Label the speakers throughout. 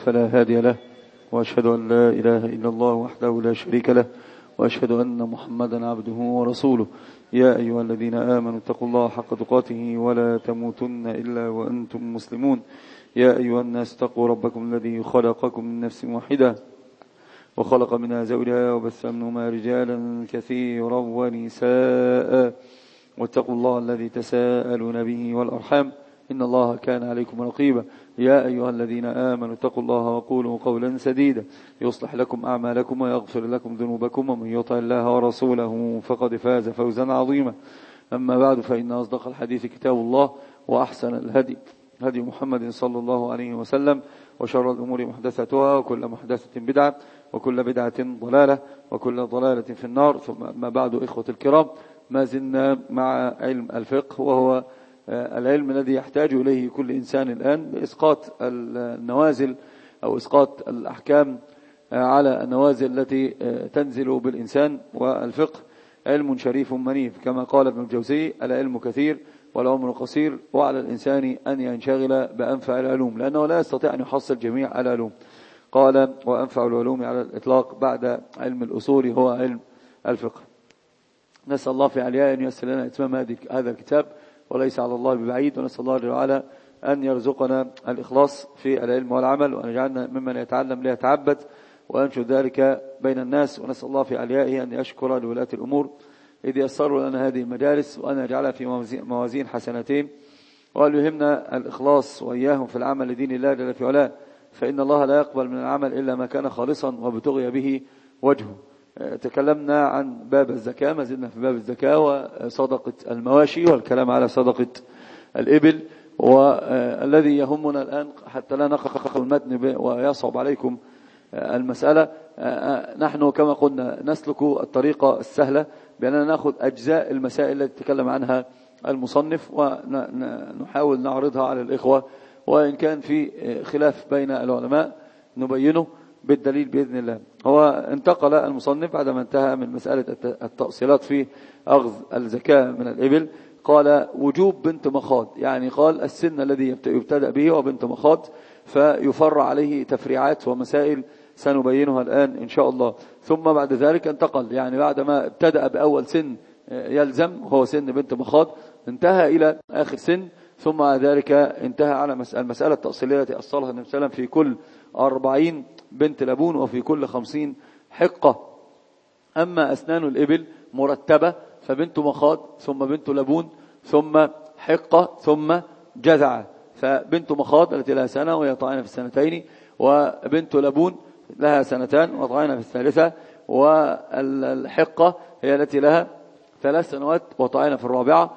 Speaker 1: فلا هادي له، وأشهد أن لا إله إلا الله وحده لا شريك له، وأشهد أن محمدا عبده ورسوله. يا أيها الذين آمنوا اتقوا الله حق تقاته ولا تموتن إلا وأنتم مسلمون. يا أيها الناس اتقوا ربكم الذي خلقكم من نفس واحدة وخلق منها زوجها وبث منهما رجالا كثيرا ونساء، واتقوا الله الذي تساءلون به والأرحام إن الله كان عليكم رقيبا. يا أيها الذين آمنوا اتقوا الله وقولوا قولا سديدا يصلح لكم أعمالكم ويغفر لكم ذنوبكم، ومن يطع الله ورسوله فقد فاز فوزا عظيما. أما بعد، فإن أصدق الحديث كتاب الله، وأحسن الهدي هدي محمد صلى الله عليه وسلم، وشر الأمور محدثاتها، وكل محدثة بدعة، وكل بدعة ضلالة، وكل ضلالة في النار. ثم أما بعد، إخوة الكرام، ما زلنا مع علم الفقه، وهو العلم الذي يحتاج إليه كل إنسان الآن لإسقاط النوازل أو إسقاط الأحكام على النوازل التي تنزل بالإنسان. والفقه علم شريف منيف، كما قال ابن الجوزي: العلم كثير والعمر قصير، وعلى الإنسان أن ينشغل بأنفع العلوم، لأنه لا يستطيع أن يحصل جميع العلوم. قال: وأنفع العلوم على الإطلاق بعد علم الأصول هو علم الفقه. نسأل الله في علياء أن ييسر لنا إتمام هذا الكتاب، وليس على الله ببعيد. ونسأل الله جل وعلا أن يرزقنا الإخلاص في العلم والعمل، وأن يجعلنا ممن يتعلم ليتعبد وينشر ذلك بين الناس. ونسأل الله في عليائه أن يشكر لولاة الأمور إذ يسروا لنا هذه المجالس، وأن يجعلها في موازين حسنتين، وأن يهمنا الإخلاص وإياهم في العمل لدين الله جل في علاه، فإن الله لا يقبل من العمل إلا ما كان خالصا وابتغي به وجهه. تكلمنا عن باب الزكاة، ما زلنا في باب الزكاة وصدقة المواشي، والكلام على صدقة الإبل. والذي يهمنا الآن حتى لا نقف المتن ويصعب عليكم المسألة، نحن كما قلنا نسلك الطريقة السهلة بأننا نأخذ أجزاء المسائل التي تكلم عنها المصنف، ونحاول نعرضها على الإخوة، وإن كان في خلاف بين العلماء نبينه بالدليل بإذن الله. هو انتقل المصنف بعدما انتهى من مسألة التأصيلات في أخذ الزكاة من الإبل، قال: وجوب بنت مخاض، يعني قال السن الذي يبتدأ به وبنت مخاض، فيفرع عليه تفريعات ومسائل سنبينها الآن إن شاء الله. ثم بعد ذلك انتقل، يعني بعدما ابتدأ بأول سن يلزم هو سن بنت مخاض، انتهى إلى آخر سن، ثم بعد ذلك انتهى على المسألة التأصيلية التي أصلها النبي صلى الله عليه وسلم: في كل 40 بنت لبون، وفي كل 50 حقة. أما أسنان الإبل مرتبة، فبنت مخاض ثم بنت لبون ثم حقة ثم جذعة. فبنت مخاض التي لها سنة وهي طاعنة في السنتين، وبنت لبون لها سنتان وطاعنة في الثالثة، والحقة هي التي لها 3 سنوات وطاعنة في الرابعة،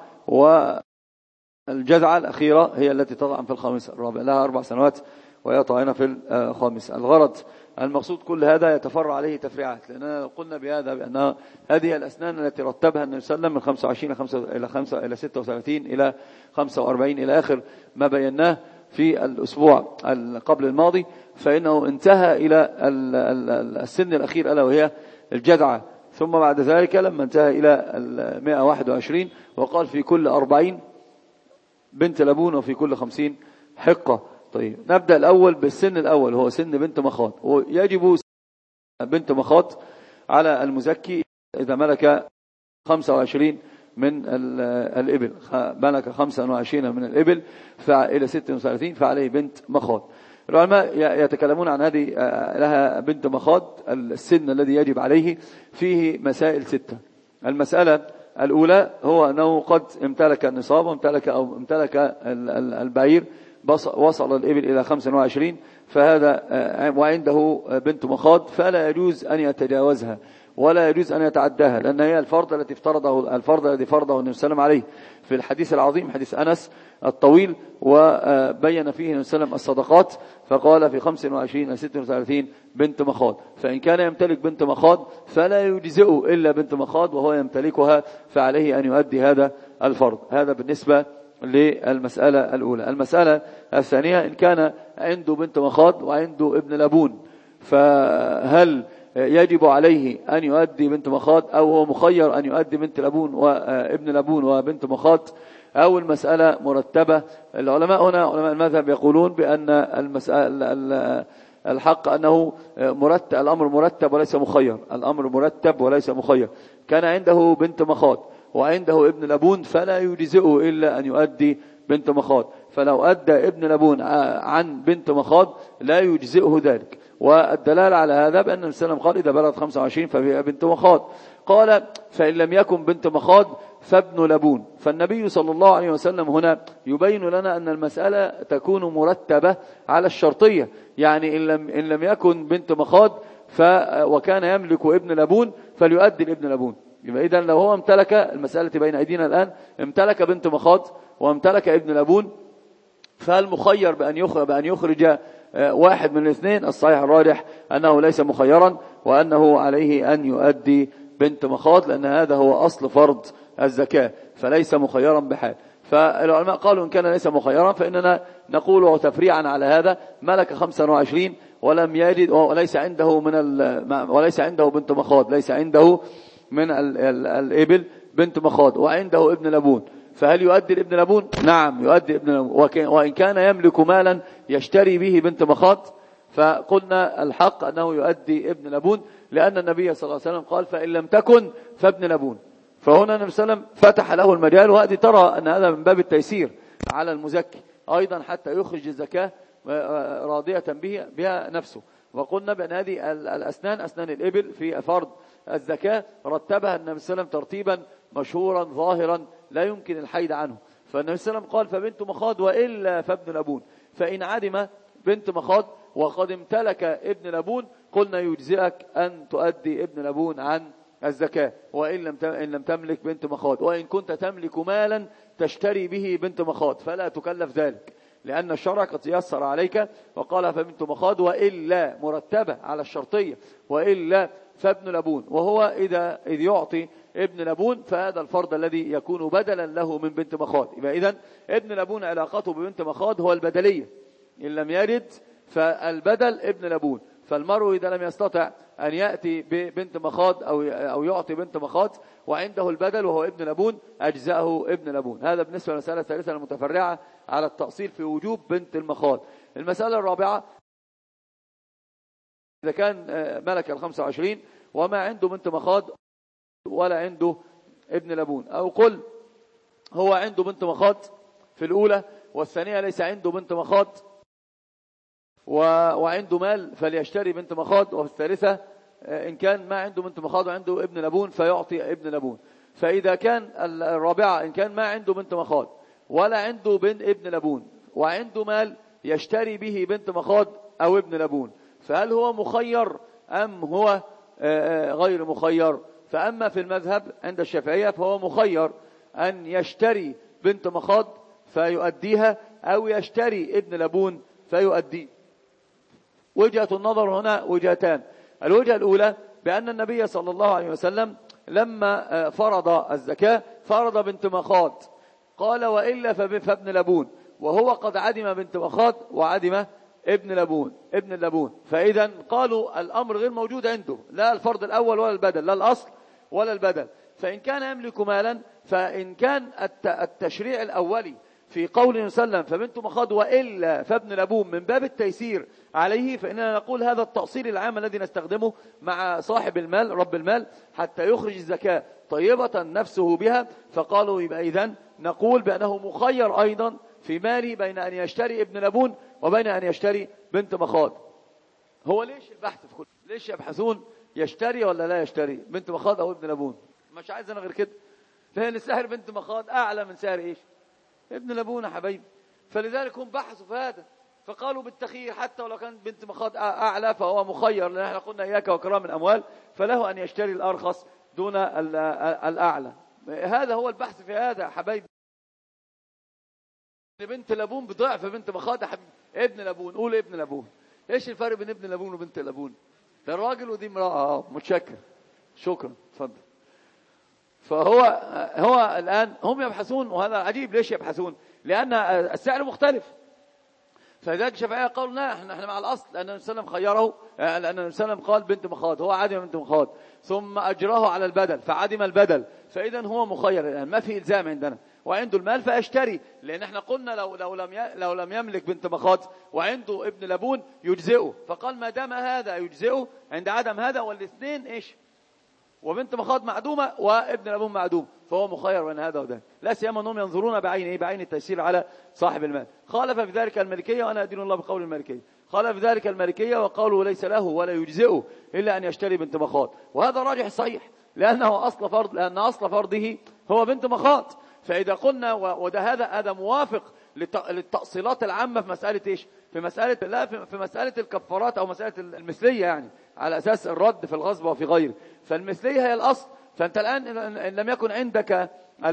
Speaker 1: والجذعة الأخيرة هي التي تطعن في الخامسة. الرابعة لها 4 سنوات وهي طاعنة في الخامسة. الغرض المقصود كل هذا يتفرع عليه تفريعات، لأننا قلنا بهذا بأن هذه الأسنان التي رتبها النبي صلى الله عليه وسلم من 25 إلى 36 إلى 45 إلى آخر ما بيناه في الأسبوع قبل الماضي، فإنه انتهى إلى السن الأخير ألا وهي الجذعة. ثم بعد ذلك لما انتهى إلى 121 وقال: في كل 40 بنت لبون، وفي كل 50 حقة. طيب، نبدأ الأول بالسن الأول، هو سن بنت مخاض. ويجب بنت مخاض على المزكي إذا ملك 25 من الإبل، ملك 25 من الإبل إلى 36 فعليه بنت مخاض. العلماء يتكلمون عن هذه لها بنت مخاض، السن الذي يجب عليه فيه مسائل 6. المسألة الأولى هو أنه قد امتلك النصاب وامتلك البعير، وصل الإبل إلى 25، فهذا وعنده بنت مخاض، فلا يجوز أن يتجاوزها ولا يجوز أن يتعداها، لأن هي الفرض الذي فرضه النبي صلى الله عليه وسلم عليه في الحديث العظيم، حديث أنس الطويل، وبين فيه النبي صلى الله عليه وسلم الصدقات، فقال: في 25 إلى 36 بنت مخاض. فإن كان يمتلك بنت مخاض فلا يجزئه إلا بنت مخاض وهو يمتلكها، فعليه أن يؤدي هذا الفرض. هذا بالنسبة للمسألة الأولى. المسألة الثانية: إن كان عنده بنت مخاض وعنده ابن لبون، فهل يجب عليه أن يؤدي بنت مخاض، أو هو مخير أن يؤدي بنت لبون وابن لبون وبنت مخاض، أو المسألة مرتبة؟ العلماء هنا علماء المذهب يقولون بأن المسألة الحق أنه مرتب، الأمر مرتب وليس مخير، الأمر مرتب وليس مخير. كان عنده بنت مخاض وعنده ابن لبون فلا يجزئه إلا أن يؤدي بنت مخاض، فلو أدى ابن لبون عن بنت مخاض لا يجزئه ذلك. والدلالة على هذا بأن النبي صلى الله عليه وسلم قال إذا بلغت 25 ففيها بنت مخاض. قال فإن لم يكن بنت مخاض فابن لبون. فالنبي صلى الله عليه وسلم هنا يبين لنا أن المسألة تكون مرتبة على الشرطية، يعني إن لم يكن بنت مخاض وكان يملك ابن لبون فليؤدي الابن لبون. يبقى إذن لو هو امتلك، المسألة بين أيدينا الآن، امتلك بنت مخاض وامتلك ابن لبون، فالمخير بأن يخرج واحد من الاثنين. الصحيح الراجح أنه ليس مخيرا وأنه عليه أن يؤدي بنت مخاض، لأن هذا هو أصل فرض الزكاة، فليس مخيرا بحال. فالعلماء قالوا إن كان ليس مخيرا فإننا نقول تفريعا على هذا ملك 25 ولم يجد وليس عنده بنت مخاض، ليس عنده من الإبل بنت مخاض وعنده ابن لبون، فهل يؤدي الابن لبون؟ نعم يؤدي ابن لبون. وإن كان يملك مالا يشتري به بنت مخاض فقلنا الحق أنه يؤدي ابن لبون، لأن النبي صلى الله عليه وسلم قال فإن لم تكن فابن لبون. فهنا النبي صلى الله عليه وسلم فتح له المجال، وهذه ترى أن هذا من باب التيسير على المزكي أيضا حتى يخرج الزكاة راضية بها نفسه. وقلنا بأن هذه الأسنان، أسنان الإبل في فرض الزكاة رتبها النبي صلى الله عليه وسلم ترتيبا مشهورا ظاهرا لا يمكن الحيد عنه. فالنبي صلى الله عليه وسلم قال فبنت مخاض وإلا فابن لبون. فإن عدم بنت مخاض وقد امتلك ابن لبون قلنا يجزئك أن تؤدي ابن لبون عن الزكاة، وإن لم تملك بنت مخاض. وإن كنت تملك مالا تشتري به بنت مخاض فلا تكلف ذلك، لأن الشرع قد يسر عليك وقال فبنت مخاض وإلا مرتبة على الشرطية، وإلا فابن لبون. وهو إذ يعطي ابن لبون فهذا الفرض الذي يكون بدلا له من بنت مخاض. يبقى إذن ابن لبون علاقته ببنت مخاض هو البدلية، إن لم يرد فالبدل ابن لبون. فالمرء إذا لم يستطع أن يأتي ببنت مخاض أو يعطي بنت مخاض وعنده البدل وهو ابن لبون أجزأه ابن لبون. هذا بالنسبة للمسألة الثالثة المتفرعة على التأصيل في وجوب بنت المخاض. المسألة الرابعة إذا كان ملك 25 وما عنده بنت مخاض ولا عنده ابن لبون، أو قل هو عنده بنت مخاض في الأولى والثانية ليس عنده بنت مخاض وعنده مال فليشتري بنت مخاض، وفي الثالثة إن كان ما عنده بنت مخاض وعنده ابن لبون فيعطي ابن لبون. فإذا كان الرابعة إن كان ما عنده بنت مخاض ولا عنده ابن لبون وعنده مال يشتري به بنت مخاض أو ابن لبون، فهل هو مخير أم هو غير مخير؟ فأما في المذهب عند الشافعية فهو مخير أن يشتري بنت مخاض فيؤديها أو يشتري ابن لبون فيؤديه. وجهة النظر هنا وجهتان. الوجهة الأولى بأن النبي صلى الله عليه وسلم لما فرض الزكاة فرض بنت مخاض، قال وإلا فابن لبون، وهو قد عدم بنت مخاض وعدم ابن لبون. فإذا قالوا الأمر غير موجود عنده، لا الفرض الأول ولا البدل، لا الأصل ولا البدل. فإن كان يملك مالا، فإن كان التشريع الأولي في قول وسلم فبنت مخاض وإلا فابن لبون من باب التيسير عليه، فإننا نقول هذا التأصيل العام الذي نستخدمه مع صاحب المال رب المال حتى يخرج الزكاة طيبة نفسه بها. فقالوا يبقى إذن نقول بأنه مخير أيضا في ماله بين أن يشتري ابن لبون وبين أن يشتري بنت مخاض. هو ليش البحث في كل ليش يبحثون يشتري ولا لا يشتري بنت مخاض أو ابن لبون؟ مش عايز أنا غير كده، لأن سعر بنت مخاض أعلى من سعر إيش ابن لبون يا حبايبي. فلذلك هم بحثوا في هذا فقالوا بالتخيير حتى ولو كان بنت مخاض أعلى فهو مخير، لأن احنا قلنا إياك وكرام الأموال فله أن يشتري الأرخص دون الأعلى. هذا هو البحث في هذا يا حبايبي. بنت لبون بضعف بنت مخاض ابن لبون، قول ابن لبون. ايش الفرق بين ابن لبون وبنت لبون؟ ده الراجل ودي امرأة. متشكر، شكرا، اتفضل. فهو الآن هم يبحثون، وهذا عجيب. ليش يبحثون؟ لأن السعر مختلف. فذلك الشافعية قالوا لا احنا مع الأصل، لأن النبي صلى الله عليه وسلم خيره، لأن النبي صلى الله عليه وسلم قال بنت مخاض، هو عدم بنت مخاض ثم أجراه على البدل فعدم البدل، فإذا هو مخير الآن، ما في إلزام عندنا. وعنده المال فأشتري، لأن احنا قلنا لو لم يملك بنت مخاض وعنده ابن لبون يجزئه، فقال ما دام هذا يجزئه عند عدم هذا، والاثنين إيش؟ وبنت مخاض معدومة وابن لبون معدوم، فهو مخير بين هذا وده، لا سيما أنهم ينظرون بعين التيسير على صاحب المال. خالف في ذلك المالكية، وأنا أدين الله بقول المالكية، خالف في ذلك المالكية وقالوا ليس له ولا يجزئه إلا أن يشتري بنت مخاض، وهذا راجح صحيح، لأن أصل فرضه هو بنت مخاض. فإذا قلنا وده هذا موافق للتأصيلات العامة في مسألة إيش؟ في مسألة الكفارات أو مسألة المثلية، يعني على أساس الرد في الغصب وفي غيره، فالمثلية هي الأصل. فأنت الآن إن لم يكن عندك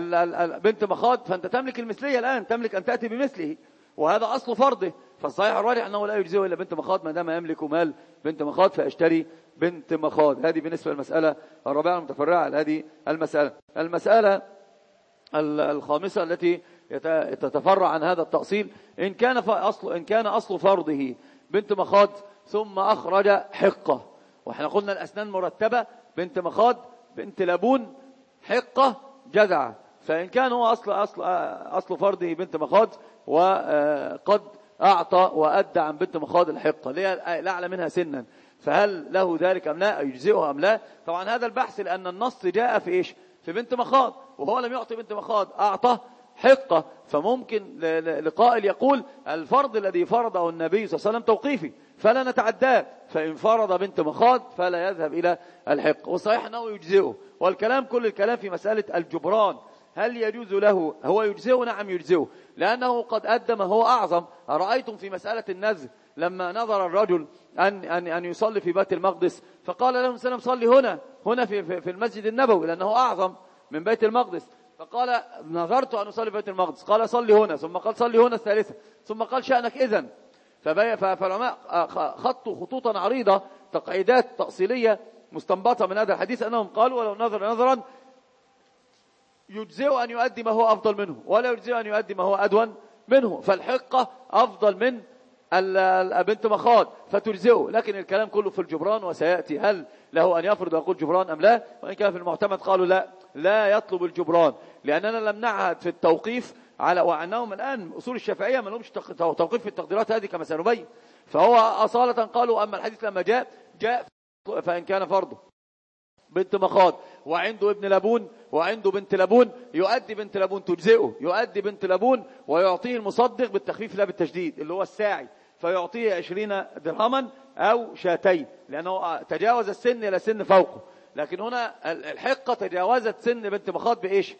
Speaker 1: بنت مخاض فأنت تملك المثلية، الآن تملك أن تأتي بمثله، وهذا أصل فرضه. فالصحيح الراجح أنه لا يجزئه إلا بنت مخاض ما دام يملك مال بنت مخاض، فأشتري بنت مخاض. هذه بالنسبة للمسألة الرابعة المتفرعة على هذه المسألة الخامسة التي تتفرع عن هذا التأصيل، إن كان أصل فرضه بنت مخاض ثم أخرج حقة، وإحنا قلنا الأسنان مرتبة، بنت مخاض بنت لبون حقة جذعة، فإن كان هو أصل فرضه بنت مخاض وقد أعطى وأدى عن بنت مخاض الحقة لأعلى منها سنا، فهل له ذلك أم لا؟ يجزئه أم لا؟ طبعا هذا البحث لأن النص جاء في إيش؟ في بنت مخاض، وهو لم يعطي بنت مخاض، أعطى حقة. فممكن لقائل يقول الفرض الذي فرضه النبي صلى الله عليه وسلم توقيفي فلا نتعداه، فإن فرض بنت مخاض فلا يذهب إلى الحق، والصحيح أنه يجزئه. والكلام كل الكلام في مسألة الجبران، هل يجوز له؟ هو يجزئه، نعم يجزئه، لأنه قد أدى ما هو أعظم. أرأيتم في مسألة النذر لما نظر الرجل أن يصلي في بيت المقدس، فقال له السلام صلي هنا في المسجد النبوي لأنه أعظم من بيت المقدس، فقال نظرت أن أصلي في بيت المقدس، قال صلي هنا، ثم قال صلي هنا الثالثة، ثم قال شأنك إذن. فالعلماء خطوا خطوطا عريضة، تقعيدات تأصيلية مستنبطة من هذا الحديث، أنهم قالوا ولو نظر نظرا يجزئ أن يؤدي ما هو أفضل منه، ولا يجزئ أن يؤدي ما هو أدون منه، فالحقة أفضل من بنت مخاض فتجزئه. لكن الكلام كله في الجبران، وسيأتي هل له أن يفرض ويقول جبران أم لا. وإن كان في المعتمد قالوا لا يطلب الجبران، لأننا لم نعهد في التوقيف على، وأنهم الآن أصول الشافعية ما لهمش توقيف في التقديرات هذه كما سنبين. فهو أصالة قالوا أما الحديث لما جاء فإن كان فرضه بنت مخاض وعنده ابن لبون وعنده بنت لبون يؤدي بنت لبون تجزئه، يؤدي بنت لبون ويعطيه المصدق بالتخفيف لا بالتشديد اللي هو الساعي، فيعطيه 20 درهما أو شاتين، لأنه تجاوز السن إلى سن فوقه. لكن هنا الحقة تجاوزت سن بنت مخاض بإيش؟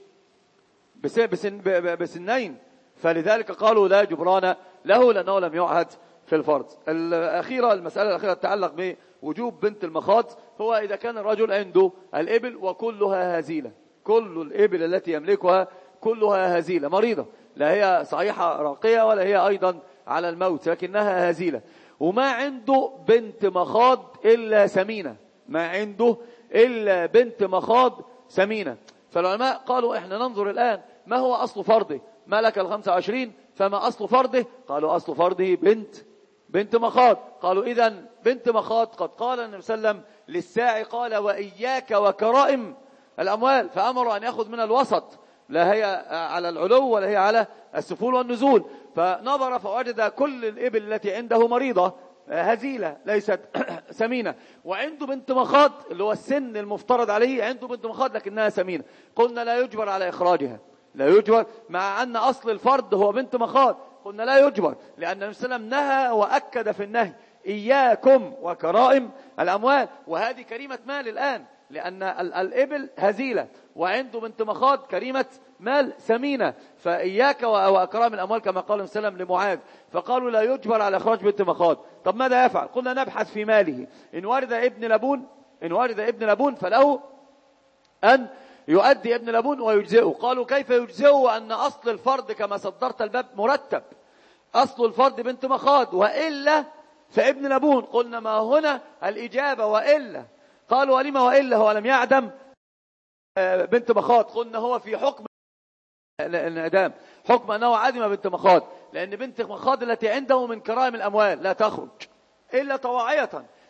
Speaker 1: بسنين، فلذلك قالوا لا جبران له لأنه لم يعهد في الفرض. المسألة الأخيرة تتعلق بوجوب بنت المخاض، هو إذا كان الرجل عنده الإبل وكلها هزيلة، كل الإبل التي يملكها كلها هزيلة مريضة، لا هي صحيحة راقية ولا هي أيضا على الموت، لكنها هزيلة، وما عنده بنت مخاض إلا سمينة، ما عنده إلا بنت مخاض سمينة. فالعلماء قالوا إحنا ننظر الآن ما هو أصل فرضه، ملك 25 فما أصل فرضه؟ قالوا أصل فرضه بنت مخاض. قالوا إذن بنت مخاض قد قال النبي صلى الله عليه وسلم للساعي قال وإياك وكرائم الأموال، فأمروا أن يأخذ من الوسط، لا هي على العلو ولا هي على السفول والنزول. فنظر فوجد كل الإبل التي عنده مريضة هزيلة ليست سمينة، وعنده بنت مخاض اللي هو السن المفترض عليه، عنده بنت مخاض لكنها سمينة، قلنا لا يجبر على إخراجها، لا يجبر، مع أن أصل الفرض هو بنت مخاض، قلنا لا يجبر، لأن النبي صلى الله عليه وسلم نهى وأكد في النهي إياكم وكرائم الأموال، وهذه كريمة مال الآن، لأن الإبل هزيلة وعنده بنت مخاض كريمة مال سمينة، فإياك وأكرام الأموال كما قال النبي صلى الله عليه وسلم لمعاذ، فقالوا لا يجبر على إخراج بنت مخاض. طب ماذا يفعل؟ قلنا نبحث في ماله، إن ورد ابن لبون فله أن يؤدي ابن لبون ويجزئه. قالوا كيف يجزئه وأن أصل الفرض كما صدرت الباب مرتب، أصل الفرض بنت مخاض وإلا فابن لبون. قلنا ما هنا الإجابة وإلا، قالوا ولما وإلا هو لم يعدم بنت مخاض، قلنا هو في حكم الانعدام، حكم أنه عدم بنت مخاض، لأن بنت مخاض التي عنده من كرائم الأموال لا تخرج إلا طواعية،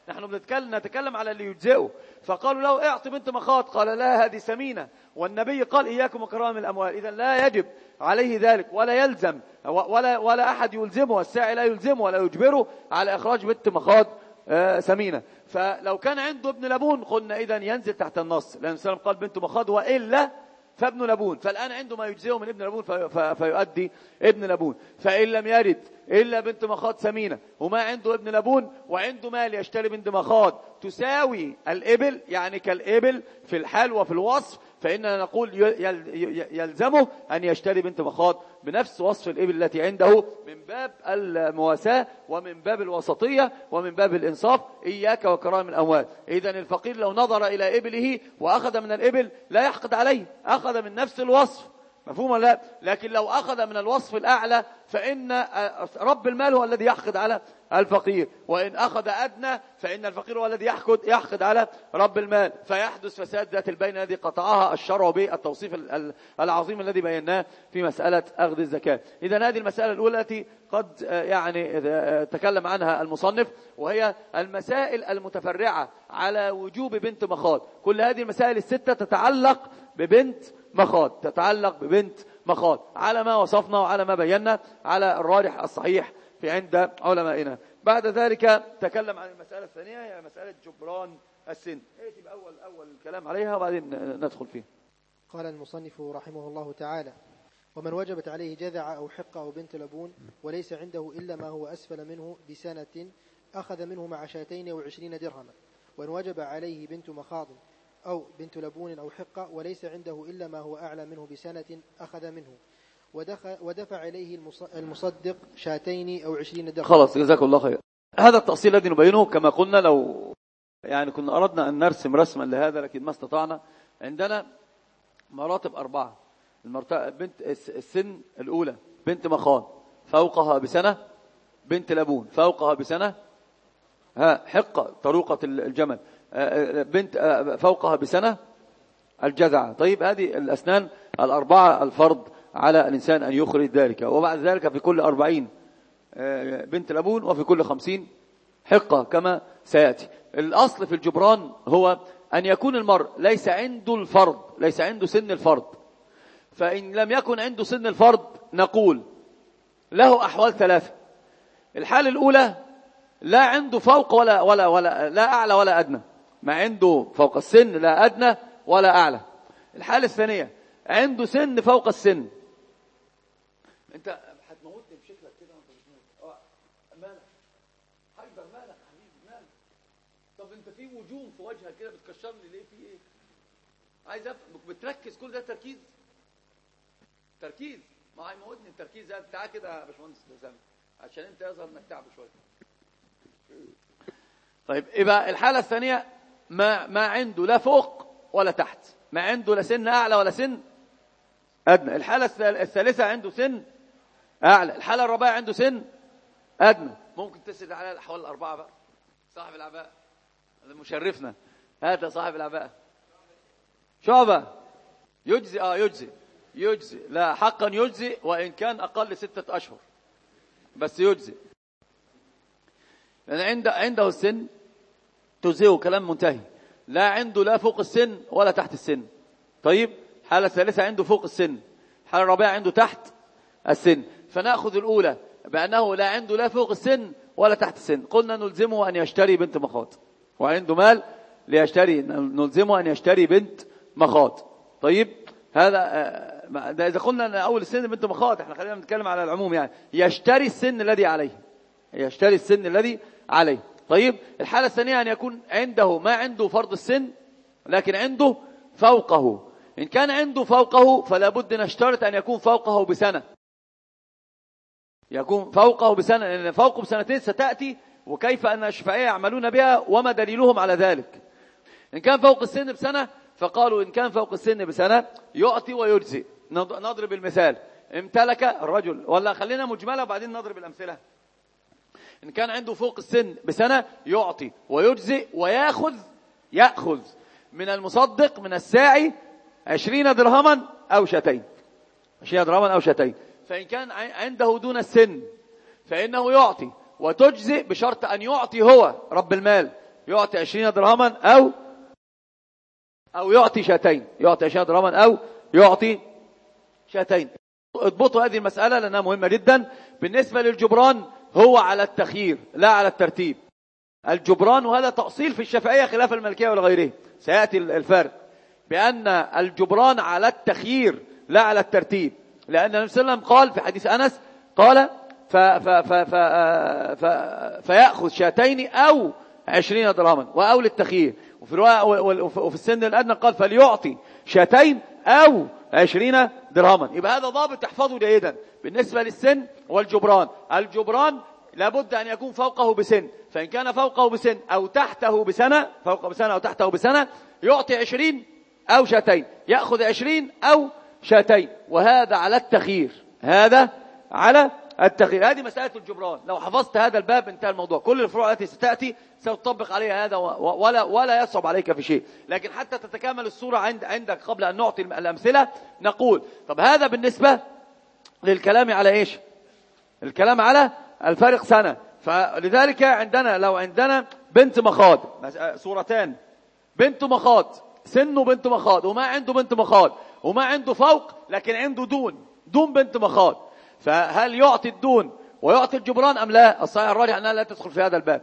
Speaker 1: نحن نتكلم على اللي يجزئه. فقالوا له اعطي بنت مخاض، قال لا هذه سمينة، والنبي قال إياكم وكرام الأموال. إذن لا يجب عليه ذلك ولا يلزم ولا أحد يلزمه، الساعي لا يلزمه ولا يجبره على إخراج بنت مخاض سمينة. فلو كان عنده ابن لبون قلنا إذن ينزل تحت النص، لأن السلام قال بنت مخاض وإلا فابن لبون، فالآن عنده ما يجزئه من ابن لبون فيؤدي ابن لبون. فإن لم يرد إلا بنت مخاض سمينة وما عنده ابن لبون وعنده مال يشتري بنت مخاض تساوي الإبل، يعني كالإبل في الحال وفي الوصف، فإننا نقول يلزمه أن يشتري بنت مخاض بنفس وصف الإبل التي عنده، من باب المواساة ومن باب الوسطية ومن باب الإنصاف. إياك وكرام الأموال. إذن الفقير لو نظر إلى إبله وأخذ من الإبل لا يحقد عليه، أخذ من نفس الوصف، مفهوم ولا لا؟ لكن لو أخذ من الوصف الأعلى فإن رب المال هو الذي يحقد على الفقير، وإن أخذ أدنى فإن الفقير هو الذي يحقد على رب المال، فيحدث فساد ذات البين الذي قطعها الشرع بالتوصيف العظيم الذي بيناه في مسألة أخذ الزكاة. إذن هذه المسألة الأولى التي قد يعني تكلم عنها المصنف، وهي المسائل المتفرعة على وجوب بنت مخاض. كل هذه المسائل الستة تتعلق ببنت مخاض على ما وصفنا وعلى ما بينا على الراجح الصحيح في عند علمائنا. بعد ذلك تكلم عن المسألة الثانية، هي مسألة جبران السن. هي تبقى أول الكلام عليها وبعدين ندخل فيه.
Speaker 2: قال المصنف رحمه الله تعالى: ومن وجبت عليه جذع أو حقة أو بنت لبون وليس عنده إلا ما هو أسفل منه بسنة أخذ منه مع 220 درهما. وإن وجب عليه بنت مخاض أو بنت لبون أو حقة وليس عنده إلا ما هو أعلى منه بسنة أخذ منه ودفع إليه المصدق 200 أو 20 درهم.
Speaker 1: خلاص، جزاك الله خير. هذا التأصيل الذي نبينه كما قلنا، لو يعني كنا أردنا أن نرسم رسما لهذا لكن ما استطعنا. عندنا مراتب 4. بنت السن الأولى بنت مخاض، فوقها بسنة بنت لبون، فوقها بسنة حقة طروقة الجمل، بنت فوقها بسنة الجذع. طيب، هذه الأسنان 4 الفرض على الإنسان أن يخرج ذلك. وبعد ذلك في كل 40 بنت لبون وفي كل 50 حقة كما سيأتي. الأصل في الجبران هو أن يكون المرء ليس عنده الفرض، ليس عنده سن الفرض. فإن لم يكن عنده سن الفرض نقول له أحوال 3. الحالة الأولى لا عنده فوق ولا لا أعلى ولا أدنى، ما عنده فوق السن لا أدنى ولا أعلى. الحالة الثانية عنده سن فوق السن. انت هتموتني بشكلك كده وانت بتموت. مالك حيدر؟ مالك حبيبي؟ مالك؟ طب انت في وجوم في وجهك كده بتكشرني ليه؟ في ايه؟ عايز بتركز كل ده تركيز ما هيموتني التركيز ده. تعال كده يا باشمهندس سامي عشان انت يظهر انك تعب شويه. طيب، يبقى الحاله الثانيه ما عنده لا فوق ولا تحت، ما عنده لا سن اعلى ولا سن ادنى. الحاله الثالثه عنده سن اعلى. الحاله الرابعه عنده سن ادنى. ممكن تسال على الاحوال 4 بقى. صاحب العباءه مشرفنا، هذا صاحب العباءه شعبه. يجزي لا حقا يجزي، وان كان اقل 6 أشهر بس يجزي، لان عنده السن تجزئه، كلام منتهي. لا عنده لا فوق السن ولا تحت السن. طيب، الحالة الثالثة عنده فوق السن، الحالة الرابعة عنده تحت السن. فنأخذ الأولى بأنه لا عنده لا فوق السن ولا تحت السن. قلنا نلزمه أن يشتري بنت مخاض، وعنده مال ليشتري، نلزمه أن يشتري بنت مخاض. طيب، هذا ده إذا قلنا أن أول السن بنت مخاض، احنا خلينا نتكلم على العموم، يعني يشتري السن الذي عليه. طيب، الحالة الثانية أن يكون عنده ما عنده فرض السن لكن عنده فوقه. إن كان عنده فوقه فلا بد نشترط أن يكون فوقه بسنة، لأن فوقه بسنتين ستأتي، وكيف أن الشافعية يعملون بها وما دليلهم على ذلك. إن كان فوق السن بسنة فقالوا إن كان فوق السن بسنة يعطي ويجزي. نضرب المثال: امتلك الرجل، ولا خلينا مجملة وبعدين نضرب الأمثلة. إن كان عنده فوق السن بسنة يعطي ويجزي يأخذ من المصدق من الساعي 20 درهما أو شتين. فإن كان عنده دون السن فإنه يعطي وتجزي، بشرط أن يعطي هو رب المال، يعطي 20 درهما أو يعطي شاتين، يعطي 20 درهما أو يعطي شاتين. اضبطوا هذه المسألة لأنها مهمة جدا. بالنسبة للجبران هو على التخيير لا على الترتيب. الجبران، وهذا تأصيل في الشافعية خلاف المالكية وغيره، سيأتي الفرق بأن الجبران على التخيير لا على الترتيب، لأن النبي صلى الله عليه وسلم قال في حديث أنس قال فيأخذ شاتين أو 20 درهما وأو للتخيير. وفي رواية وفي السن الأدنى قال فليعطي شاتين أو 20 درهما. يبقى هذا ضابط تحفظه جيدا بالنسبة للسن والجبران. الجبران لابد أن يكون فوقه بسن، فإن كان فوقه بسن أو تحته بسنة، فوقه بسنة أو تحته بسنة، يعطي 20 أو شاتين، يأخذ 20 أو شاتين، وهذا على التخيير، هذا على التخيير. هذه مسألة الجبران. لو حفظت هذا الباب انتهى الموضوع. كل الفروع التي ستأتي ستطبق عليها هذا ولا يصعب عليك في شيء. لكن حتى تتكامل الصورة عندك قبل أن نعطي الأمثلة نقول طب هذا بالنسبة للكلام على إيش؟ الكلام على الفارق سنة. فلذلك عندنا لو عندنا بنت مخاض، صورتان، بنت مخاض، سنه بنت مخاض وما عنده بنت مخاض وما عنده فوق لكن عنده دون بنت مخاض، فهل يعطي الدون ويعطي الجبران أم لا؟ الصحيح الراجح أنها لا تدخل في هذا الباب.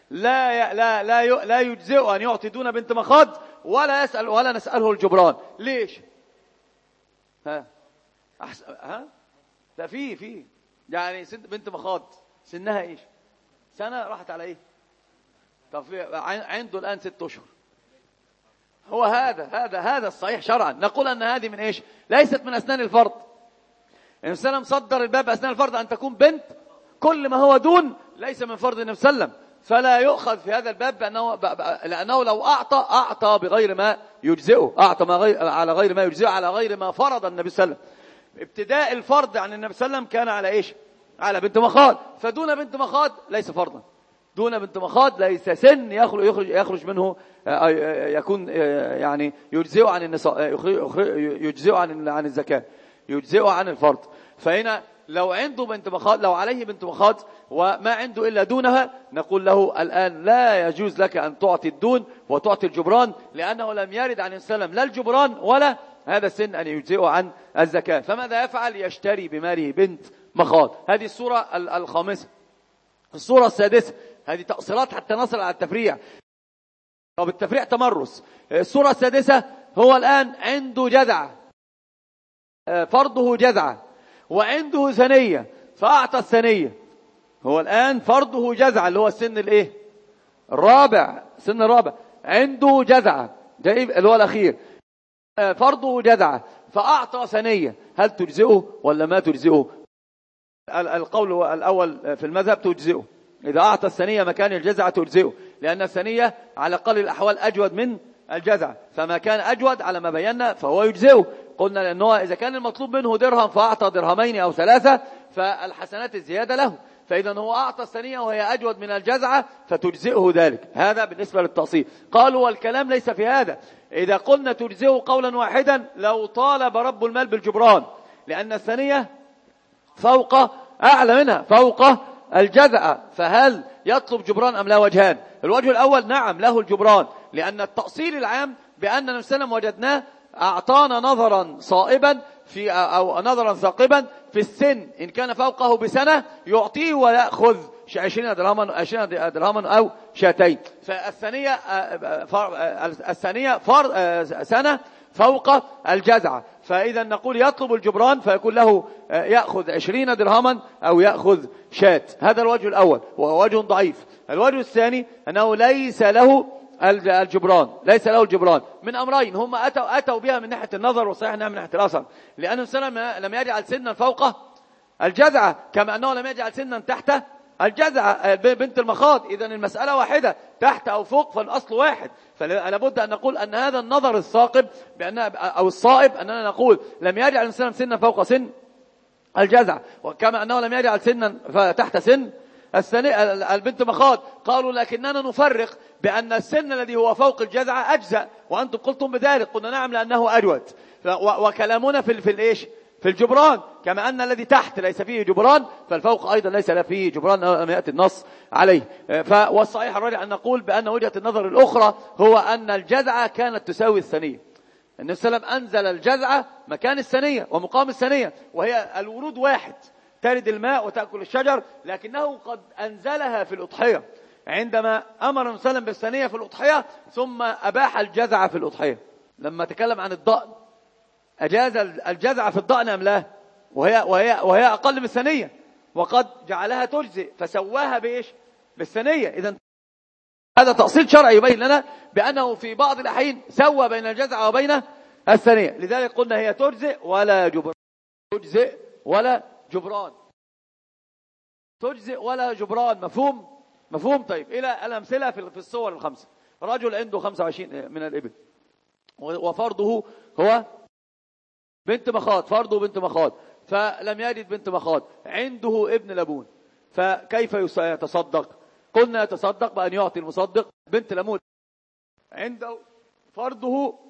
Speaker 1: لا يجزئ أن يعطي دون بنت مخاض ولا نسأله الجبران. ليش؟ لا في يعني بنت مخاض سنها ايش؟ سنة راحت على ايه؟ طب عنده الآن 6 أشهر. هو هذا الصحيح شرعا. نقول أن هذه من ايش؟ ليست من أسنان الفرض. النبي صلى الله عليه وسلم صدر الباب أسنان الفرض أن تكون بنت، كل ما هو دون ليس من فرض النبي صلى الله عليه وسلم، فلا يؤخذ في هذا الباب لأنه لو أعطى بغير ما يجزئه، أعطى على غير ما يجزئه، على غير ما فرض النبي صلى الله عليه وسلم. ابتداء الفرض عن النبي صلى الله عليه وسلم كان على ايش؟ على بنت مخاض، فدون بنت مخاض ليس فرضا. دون بنت مخاض ليس سن يخرج منه يكون يعني يجزئ عن النساء، يجزئ عن الزكاة، يجزئ عن الفرض. فهنا لو عنده بنت مخاض، لو عليه بنت مخاض وما عنده إلا دونها، نقول له الآن لا يجوز لك أن تعطي الدون وتعطي الجبران، لأنه لم يرد عن السلام لا الجبران ولا هذا السن أن يجزئ عن الزكاة. فماذا يفعل؟ يشتري بماله بنت مخاض. هذه الصورة الخامسة. الصورة السادسة، هذه تأصيلات حتى نصل على التفريع. طب التفريع تمرس. الصورة السادسة، هو الآن عنده جذع، فرضه جذع، وعنده ثنية فأعطى الثنية. هو الآن فرضه جذع اللي هو السن الايه؟ الرابع، سن الرابع، عنده جذع ده اللي هو الأخير، فرضه جذع فأعطى ثنية، هل تجزئه ولا ما تجزئه؟ القول الأول في المذهب تجزئه. إذا أعطى الثنية مكان الجذع تجزئه، لأن الثنية على قل الأحوال أجود من الجذع، فما كان أجود على ما بينا فهو يجزئه. قلنا لأنه إذا كان المطلوب منه درهم فأعطى درهمين أو 3 فالحسنات الزيادة له، فإذا هو أعطى الثنية وهي أجود من الجذعة فتجزئه ذلك. هذا بالنسبة للتأصيل. قالوا والكلام ليس في هذا. إذا قلنا تجزئه قولا واحدا لو طالب رب المال بالجبران، لأن الثنية فوق أعلى منها، فوق الجذعة، فهل يطلب جبران أم لا؟ وجهان. الوجه الأول نعم له الجبران، لأن التأصيل العام بأن النبي صلى الله عليه وسلم وجدناه أعطانا نظرا صائبا أو نظرا ثاقبا في السن، إن كان فوقه بسنة يعطيه ويأخذ 20 درهما أو شاتين. فالثانية سنة فوق الجذعة، فإذا نقول يطلب الجبران فيكون له يأخذ 20 درهما أو يأخذ شات. هذا الوجه الأول وهو وجه ضعيف. الوجه الثاني أنه ليس له الجبران، ليس له الجبران من أمرين هم أتوا بها من ناحية النظر، وصحيح أنها من ناحية الأثر، لأن السلام لم يجعل سنا فوق الجذعة كما أنه لم يجعل سنا تحت الجذعة بنت المخاض. إذا المسألة واحدة، تحت أو فوق فالأصل واحد. فلا بد أن نقول أن هذا النظر الثاقب أو الصائب أننا نقول لم يجعل الإنسان سنا فوق سن الجذع، وكما أنه لم يجعل سنا تحت سن البنت مخاض. قالوا لكننا نفرق بأن السن الذي هو فوق الجذع أجزأ، وأنتم قلتم بذلك. قلنا نعم لأنه أجود. وكلامنا في الإيش؟ في الجبران، كما أن الذي تحت ليس فيه جبران فالفوق أيضا ليس فيه جبران، لم يأتي النص عليه. والصحيح الراجح أن نقول بأن وجهة النظر الأخرى هو أن الجذعة كانت تساوي الثانية. النبي صلى الله عليه وسلم أنزل الجذعة مكان الثانية ومقام الثانية، وهي الورود واحد، ترد الماء وتأكل الشجر، لكنه قد أنزلها في الأضحية عندما أمر النبي صلى الله عليه وسلم بالثانية في الأضحية، ثم أباح الجذعة في الأضحية. لما تكلم عن الضأن أجاز الجذعة في الضأن أم لا؟ وهي أقل من الثانية، وقد جعلها تجزئ فسواها بإيش؟ بالثانية. إذن هذا تأصيل شرعي يبين لنا بأنه في بعض الأحيان سوى بين الجذعة وبين الثانية، لذلك قلنا هي تجزئ ولا جبران، تجزئ ولا جبران، تجزئ ولا جبران. مفهوم. طيب إلى الأمثلة في الصور الخمسة. رجل عنده 25 من الإبل وفرضه هو بنت مخاض، فرضه بنت مخاض، فلم يجد بنت مخاض، عنده ابن لبون، فكيف يتصدق؟ قلنا يتصدق بأن يعطي المصدق بنت لبون، عنده فرضه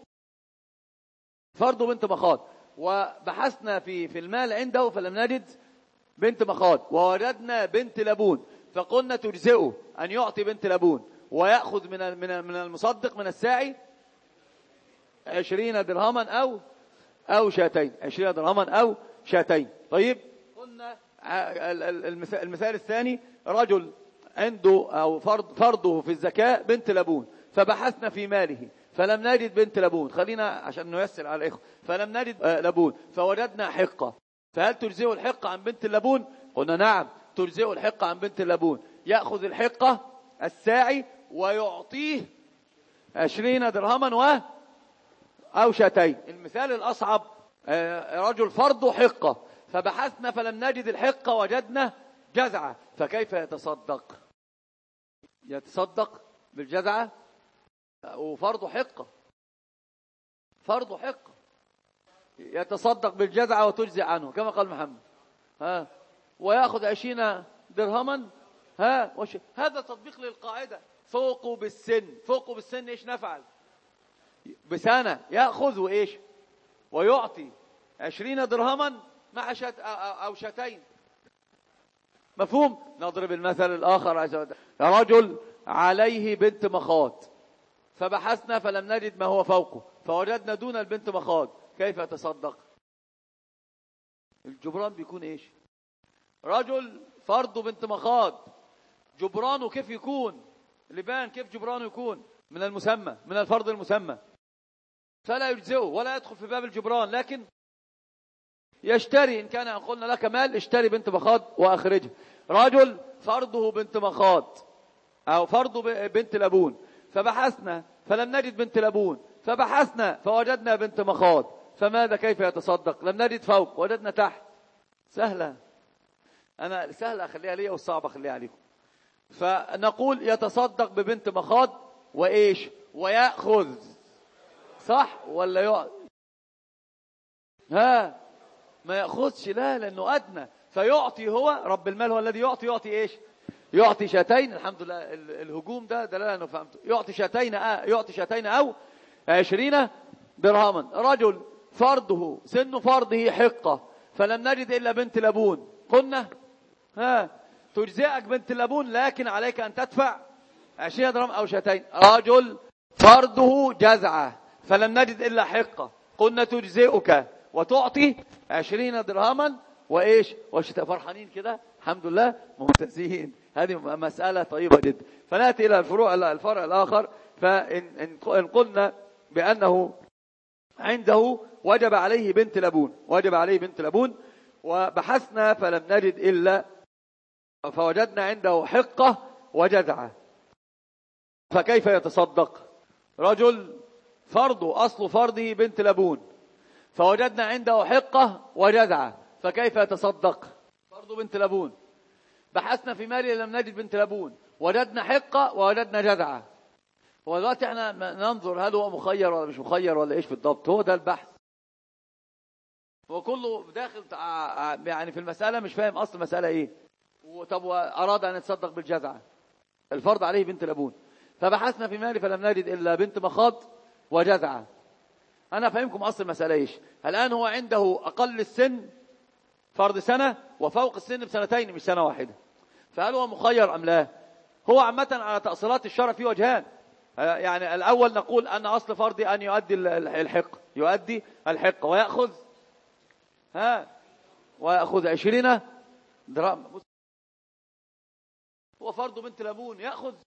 Speaker 1: بنت مخاض، وبحثنا في المال عنده فلم نجد بنت مخاض ووجدنا بنت لبون، فقلنا تجزئه أن يعطي بنت لبون ويأخذ من المصدق من الساعي 20 درهما أو شاتين، 20 درهما أو شاتين. طيب قلنا المثال الثاني، رجل عنده أو فرضه في الزكاة بنت لبون، فبحثنا في ماله فلم نجد بنت لبون، خلينا عشان نيسر على الإخوة، فلم نجد لبون فوجدنا حقة، فهل تجزئ الحقة عن بنت اللبون؟ قلنا نعم تجزئ الحقة عن بنت اللبون، يأخذ الحقة الساعي ويعطيه 20 درهما أو شاتين. المثال الأصعب، رجل فرضه حقة فبحثنا فلم نجد الحقة وجدنا جذعة، فكيف يتصدق؟ يتصدق بالجذعة وفرضه حقة، فرضه حقة، يتصدق بالجذعة وتجزئ عنه كما قال محمد، ويأخذ 20 درهما. هذا تطبيق للقاعدة فوقوا بالسن إيش نفعل؟ بسنة يأخذ وإيش ويعطي 20 درهما مع أو شاتين. مفهوم؟ نضرب المثل الآخر، رجل عليه بنت مخاض فبحثنا فلم نجد ما هو فوقه فوجدنا دون البنت مخاض، كيف يتصدق؟ الجبران بيكون إيش؟ رجل فرضه بنت مخاض، جبرانه كيف يكون؟ لبان كيف جبرانه يكون؟ من المسمى، من الفرض المسمى، فلا يجزئه ولا يدخل في باب الجبران، لكن يشتري، إن كان قلنا لك مال اشتري بنت مخاض وأخرجه. رجل فرضه بنت مخاض أو فرضه بنت لبون فبحثنا فلم نجد بنت لبون، فبحثنا فوجدنا بنت مخاض، فماذا كيف يتصدق؟ لم نجد فوق وجدنا تحت. سهلة، أنا سهلة أخليها لي والصعبة أخليها عليكم. فنقول يتصدق ببنت مخاض وإيش ويأخذ، صح ولا يقعد؟ ما يأخذش، لا، لأنه أدنى، فيعطي هو رب المال هو الذي يعطي إيش؟ يعطي شاتين. الحمد لله الهجوم ده دلالة أنه فهمته. يعطي شاتين أو 20 درهما. رجل فرضه سن فرضه حقة فلم نجد إلا بنت لبون، قلنا تجزئك بنت اللبون لكن عليك أن تدفع 20 درهم أو شاتين. رجل فرضه جذعة فلم نجد إلا حقة، قلنا تجزئك وتعطي 20 درهما وإيش فرحانين كده الحمد لله ممتازين. هذه مسألة طيبة جدا. فنأتي إلى الفرع الآخر، فإن قلنا بأنه عنده وجب عليه بنت لبون وبحثنا فلم نجد إلا فوجدنا عنده حقة وجذعة، فكيف يتصدق؟ رجل فرضه أصل فرضه بنت لبون فوجدنا عنده حقة وجذعة، فكيف يتصدق؟ فرضه بنت لبون، بحثنا في ماله لم نجد بنت لبون، وجدنا حقة ووجدنا جذعة. ودلوقتي احنا ننظر هل هو مخير ولا مش مخير ولا ايش بالضبط، هو ده البحث. وكله داخل يعني في المسألة مش فاهم أصل المسألة ايه. طب وأراد أن يتصدق بالجذعة، الفرض عليه بنت لبون، فبحثنا في ماله فلم نجد إلا بنت مخاض وجذعة، أنا فهمكم أصل المسألة إيش. الآن هو عنده أقل السن فرض سنة وفوق السن بسنتين مش سنة واحدة، فهل هو مخير أم لا؟ هو عامة على تأصيلات الشرع في وجهان. يعني الأول نقول أن أصل فرضي أن يؤدي الحق ويأخذ 20 درهم. هو فرض بنت لبون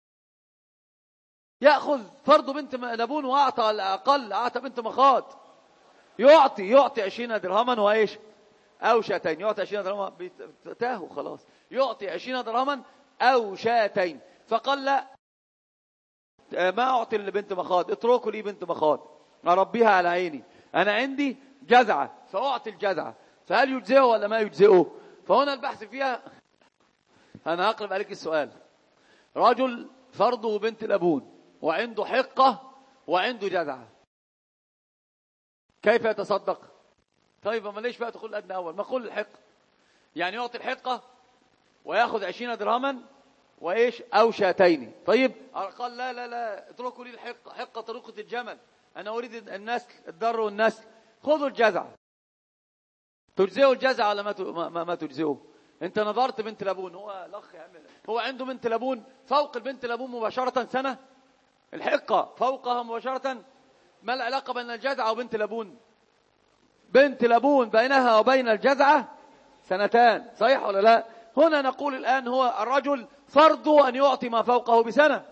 Speaker 1: يأخذ فرض بنت لبون، وأعطى الأقل، أعطى بنت مخاض يعطي 20 درهما وإيش أو شاتين. يعطي 20 درهما تاهوا خلاص، يعطي 20 درهما أو شاتين. فقال لا، ما أعطي لبنت مخاض، اتركوا لي بنت مخاض أربيها على عيني، أنا عندي جزعة فأعطي الجزعة. فهل يجزئه ولا ما يجزئه؟ فهنا البحث فيها. أنا هقلب عليك السؤال. رجل فرضه بنت لبون وعنده حقة وعنده جزعة، كيف يتصدق؟ طيب ما ليش بقى تقول أدنى أول؟ ما قول الحقة، يعني يعطي الحقة ويأخذ 20 درهما وإيش أو شاتين. طيب قال لا لا لا، اتركوا لي الحقة، حقة طريقة الجمل، أنا أريد النسل، الضر والنسل. خذوا الجزع. تجزئه الجزع ولا ما تجزئه؟ انت نظرت بنت لبون، هو الاخ يعمل، هو عنده بنت لبون فوق البنت لبون مباشرة سنة، الحقة فوقها مباشرة. ما العلاقة بين الجزعة وبنت لبون؟ بنت لبون بينها وبين الجزعة 2 سنين، صحيح ولا لا؟ هنا نقول الآن هو الرجل فرضه أن يعطي ما فوقه بسنة،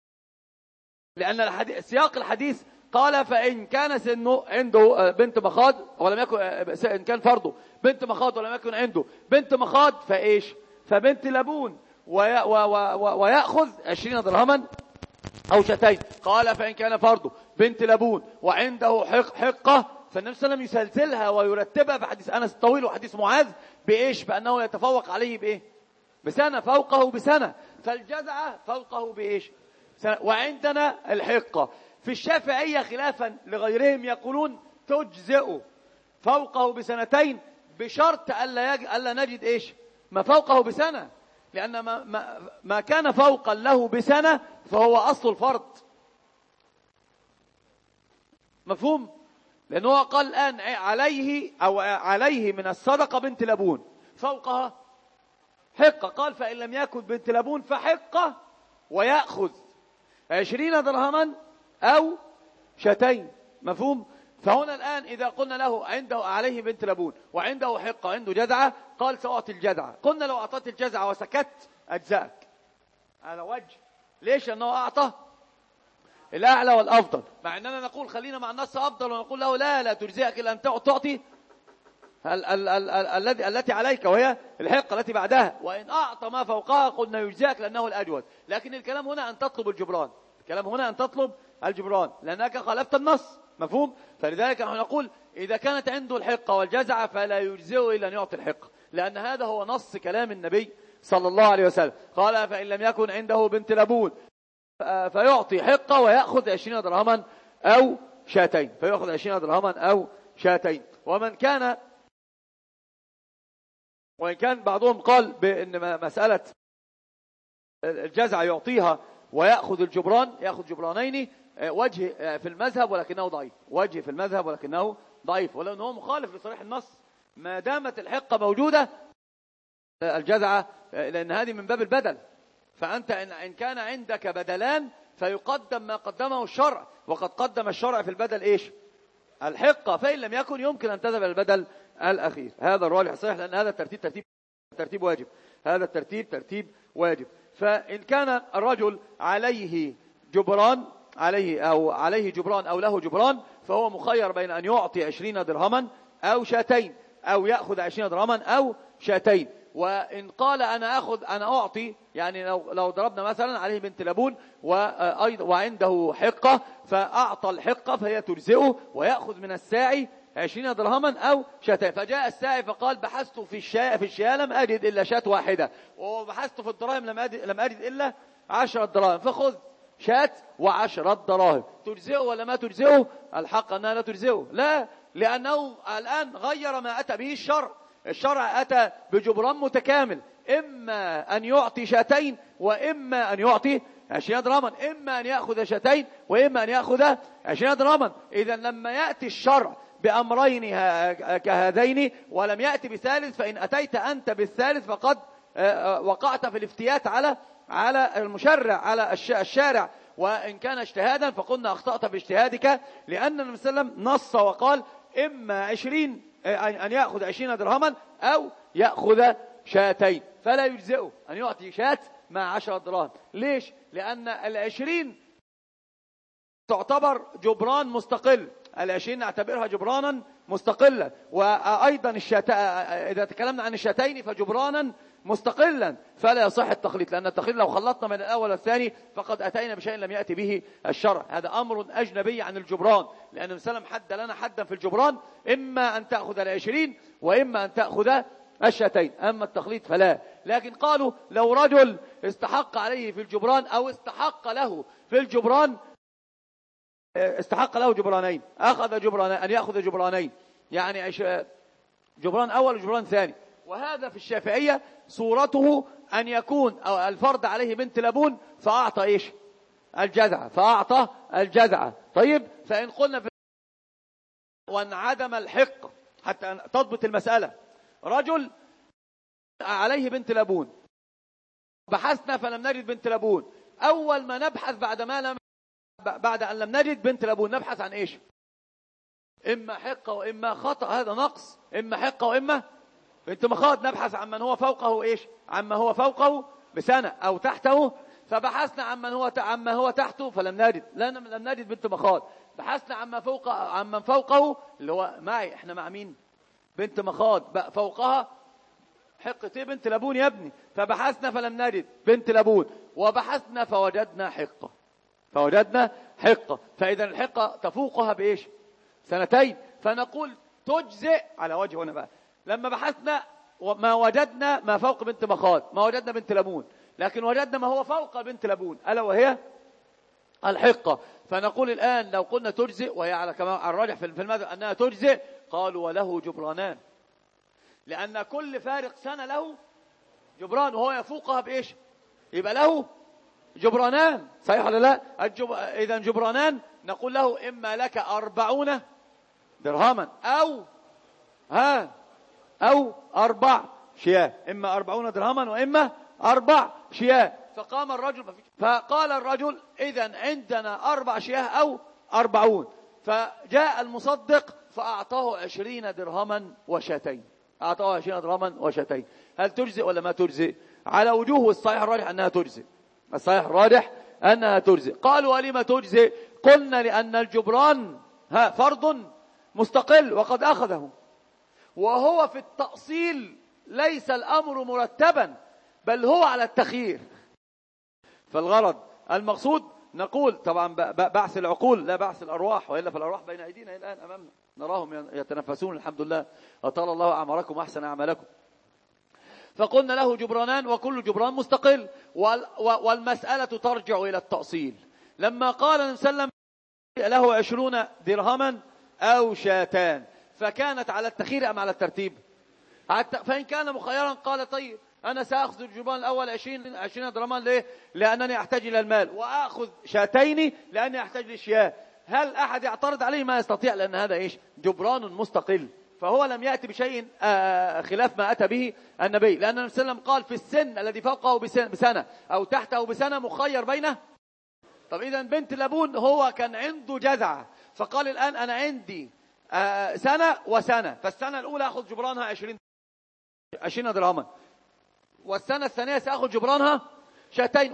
Speaker 1: لأن سياق الحديث قال فإن كان سنه عنده بنت مخاض ولم يكن، إن كان فرضه بنت مخاض ولم يكن عنده بنت مخاض فإيش؟ فبنت لبون ويأخذ 20 درهما أو شاتين. قال فإن كان فرضه بنت لبون وعنده حقة، فالنبي صلى الله عليه وسلم يسلسلها ويرتبها في حديث أنس الطويل وحديث معاذ بإيش؟ بأنه يتفوق عليه بإيه؟ بسنة، فوقه بسنة. فالجزعة فوقه بإيش؟ سنة. وعندنا الحقة. في الشافعية خلافا لغيرهم يقولون تجزئ فوقه ب2 بشرط ألا نجد إيش؟ ما فوقه بسنة، لأن ما كان فوقا له بسنة فهو أصل الفرض. مفهوم؟ لأنه قال الآن عليه من الصدقة بنت لبون فوقها حقة، قال فإن لم يكن بنت لبون فحقة ويأخذ 20 درهما أو شاتين. مفهوم؟ فهنا الآن إذا قلنا له عليه بنت لبون وعنده حقة وعنده جزعة، قال سأعطي الجزعة. قلنا لو أعطيت الجزعة وسكت أجزاك على وجه. ليش؟ أنه أعطى الأعلى والأفضل، مع أننا نقول خلينا مع النص أفضل، ونقول له لا تجزئك إلا أن تعطي التي عليك وهي الحقة التي بعدها، وإن أعطى ما فوقها قلنا يجزئك لأنه الأجود. لكن الكلام هنا أن تطلب الجبران، لأنك خالفت النص. مفهوم؟ فلذلك نحن نقول إذا كانت عنده الحقة والجزعة فلا يجزئه إلا أن يعطي الحقة، لأن هذا هو نص كلام النبي صلى الله عليه وسلم. قال فإن لم يكن عنده بنت لبون فيعطي حقة ويأخذ 20 درهما أو شاتين. وإن كان بعضهم قال بأن مسألة الجزع يعطيها ويأخذ الجبران، يأخذ جبرانين، وجه في المذهب ولكنه ضعيف، ولو أنه مخالف لصريح النص. ما دامت الحقة موجودة الجزعة، لأن هذه من باب البدل، فأنت إن كان عندك بدلان فيقدم ما قدمه الشرع، وقد قدم الشرع في البدل إيش؟ الحقة. فإن لم يكن يمكن أن تذهب البدل الأخير. هذا الراجح صحيح، لأن هذا الترتيب واجب. هذا الترتيب واجب. فإن كان الرجل عليه جبران أو له جبران، فهو مخير بين أن يعطي 20 درهما أو شاتين، أو يأخذ 20 درهما أو شاتين. وإن قال أنا أعطي، يعني لو ضربنا مثلا عليه بنت لبون وعنده حقة، فأعطى الحقة فهي تجزئه ويأخذ من الساعي 20 درهما أو شاتين. فجاء الساعي فقال بحثت في الشياه لم أجد إلا شاة واحدة، وبحثت في الدراهم لم أجد إلا 10 دراهم، فخذ شاة و10 دراهم. تجزئه ولا ما تجزئه؟ الحق أنها لا تجزئه، لا، لأنه الآن غير ما أتى به الشرع أتى بجبران متكامل، إما أن يعطي شاتين وإما أن يعطي 20 درهما، إما أن يأخذ شاتين وإما أن يأخذ 20 درهما. إذا لما يأتي الشرع بأمرين كهذين ولم يأتي بثالث، فإن أتيت أنت بالثالث فقد وقعت في الافتيات على المشرع، على الشارع، وإن كان اجتهادا فقلنا أخطأت في اجتهادك، لأن النبي صلى الله عليه وسلم نص وقال إما 20 أن يأخذ 20 درهما أو يأخذ شاتين، فلا يجزئه أن يعطي شات مع 10 دراهم. ليش؟ لأن 20 تعتبر جبران مستقل، 20 نعتبرها جبرانا مستقلا، وأيضا إذا تكلمنا عن الشاتين فجبرانا مستقلا، فلا يصح التخليط، لأن التخليط لو خلطنا من الأول والثاني فقد أتينا بشيء لم يأتي به الشرع. هذا أمر أجنبي عن الجبران، لأن النبي صلى الله عليه وسلم حد لنا حدا في الجبران، إما أن تأخذ 20 وإما أن تأخذ الشاتين، أما التخليط فلا. لكن قالوا لو رجل استحق عليه في الجبران أو استحق له في الجبران، استحق له جبرانين، أخذ جبرانين، أن يأخذ جبرانين، يعني جبران أول وجبران ثاني. وهذا في الشافعية صورته أن يكون الفرض عليه بنت لبون فأعطى إيش؟ الجزعة، فأعطى الجزعة. طيب، فإن قلنا وانعدم الحق حتى تضبط المسألة، رجل عليه بنت لبون، بحثنا فلم نجد بنت لبون، أول ما نبحث بعد أن لم نجد بنت لبون نبحث عن إيش؟ إما حقة وإما خطأ، هذا نقص، إما حقة وإما بنت مخاض. نبحث عن من هو فوقه إيش؟ عما هو فوقه بسنة أو تحته، فبحثنا عما هو تحته فلم نجد، لم نجد بنت مخاض. بحثنا عمن فوقه اللي هو معي، احنا مع مين؟ بنت مخاض، بقى فوقها حقة ايه؟ بنت لبون يا ابني. فبحثنا فلم نجد بنت لبون، وبحثنا فوجدنا حقة، فإذا الحقة تفوقها بإيش؟ سنتين، فنقول تجزئ على وجه. هنا بقى لما بحثنا ما وجدنا ما فوق بنت مخاض، ما وجدنا بنت لبون، لكن وجدنا ما هو فوق بنت لبون ألا وهي الحقة، فنقول الآن لو قلنا تجزئ، وهي على كما الراجح في المذهب أنها تجزئ، قالوا وله جبرانان، لأن كل فارق سنة له جبران، وهو يفوقها بإيش؟ يبقى له جبرانان، صحيح ولا لا؟ إذا جبرانان نقول له إما لك 40 درهما أو 4 شياه، إما 40 درهما وإما 4 شياه. فقال الرجل إذن عندنا 4 شياه أو 40، فجاء المصدق فأعطاه 20 درهما وشاتين، أعطاه 20 درهما وشاتين. هل تجزئ ولا ما تجزئ؟ على وجوه الصحيح الراجح أنها تجزئ، الصحيح الراجح أنها تجزئ. قالوا ولما تجزئ؟ قلنا لأن الجبران فرض مستقل وقد أخذه، وهو في التأصيل ليس الأمر مرتبا بل هو على التخيير. فالغرض المقصود نقول طبعا بعث العقول لا بعث الأرواح، وإلا فالأرواح بين أيدينا الآن أمامنا نراهم يتنفسون، الحمد لله، أطال الله أعماركم وأحسن أعمالكم. فقلنا له جبرانان وكل جبران مستقل، والمسألة ترجع إلى التأصيل. لما قال النبي صلى الله عليه وسلم له 20 درهما أو شاتان، فكانت على التخيير أم على الترتيب؟ فإن كان مخيرا قال طيب أنا سأخذ الجبران الأول 20 درهما، ليه؟ لأنني أحتاج إلى المال، وأخذ شاتين لأني أحتاج للشياه. هل أحد يعترض عليه؟ ما يستطيع، لأن هذا إيش؟ جبران مستقل، فهو لم يأتي بشيء خلاف ما أتى به النبي، لأن النبي صلى الله عليه وسلم قال في السن الذي فوقه بسنة أو تحته بسنة مخير بينه. طب إذا بنت لبون هو كان عنده جزعة، فقال الآن أنا عندي سنة وسنة، فالسنة الأولى أخذ جبرانها 20 درهما، والسنة الثانية سأخذ جبرانها شاتين،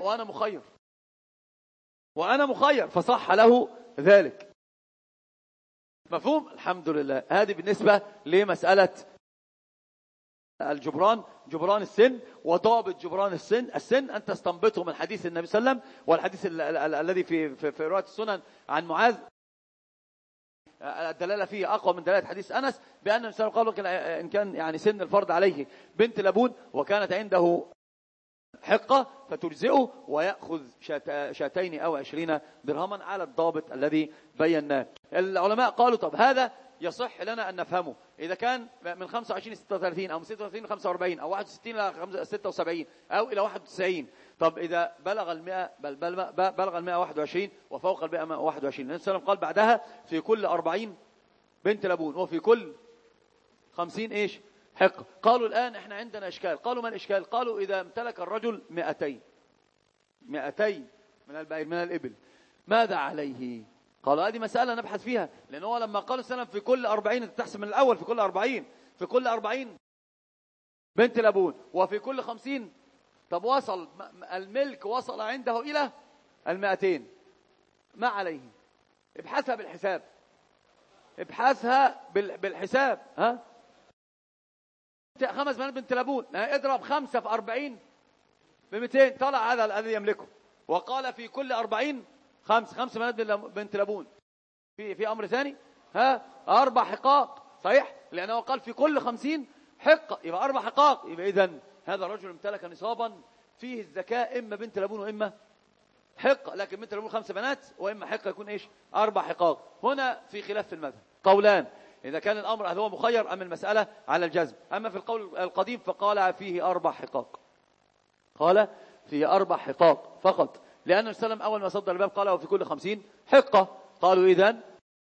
Speaker 1: وأنا مخير فصح له ذلك. مفهوم؟ الحمد لله. هذه بالنسبة لمسألة الجبران، جبران السن. وضابط جبران السن أن تستنبطه من حديث النبي صلى الله عليه وسلم، والحديث الذي في رواية السنن عن معاذ الدلالة فيه أقوى من دلالة حديث أنس، بأن النبي صلى الله عليه وسلم قال إن كان يعني سن الفرض عليه بنت لبون وكانت عنده حقة فتجزئه ويأخذ شاتين أو 20 درهما على الضابط الذي بيناه. العلماء قالوا طب هذا يصح لنا أن نفهمه. إذا كان من 25 ل 36 أو من 36 ل 45 أو 61 إلى 76 أو إلى 91. طب إذا بلغ المئة بلغ 121 وفوق 121، النبي صلى الله عليه وسلم قال بعدها في كل 40 بنت لبون وفي كل 50 إيش حقة. قالوا الآن إحنا عندنا إشكال. قالوا ما الإشكال؟ قالوا إذا امتلك الرجل 200 من الإبل ماذا عليه؟ قالوا هذه مسألة نبحث فيها، لأنه لما قالوا السلام في كل 40 تحسب من الأول في كل 40 بنت لبون وفي كل 50. طب وصل الملك وصل عنده إلى 200 ما عليه؟ ابحثها بالحساب، ابحثها بالحساب. ها 5 بنات بنت لبون، اضرب 5 في 40 ب200 طلع هذا الذي يملكه. وقال في كل 40 5 بنات بنت لبون. في أمر ثاني 4 حقاق، صحيح، لأنه قال في كل 50 حقة يبقى 4 حقاق. يبقى إذن هذا الرجل امتلك نصابا فيه الزكاة إما بنت لبون وإما حقة، لكن بنت لبون 5 بنات وإما حقة يكون إيش 4 حقاق. هنا في خلاف في المذهب قولان، إذا كان الأمر هل هو مخير أم المسألة على الجزم. أما في القول القديم فقال فيه 4 حقاق، قال فيه 4 حقاق فقط، لأن السلام أول ما صدر الباب قال وفي كل 50 حقة. قالوا إذن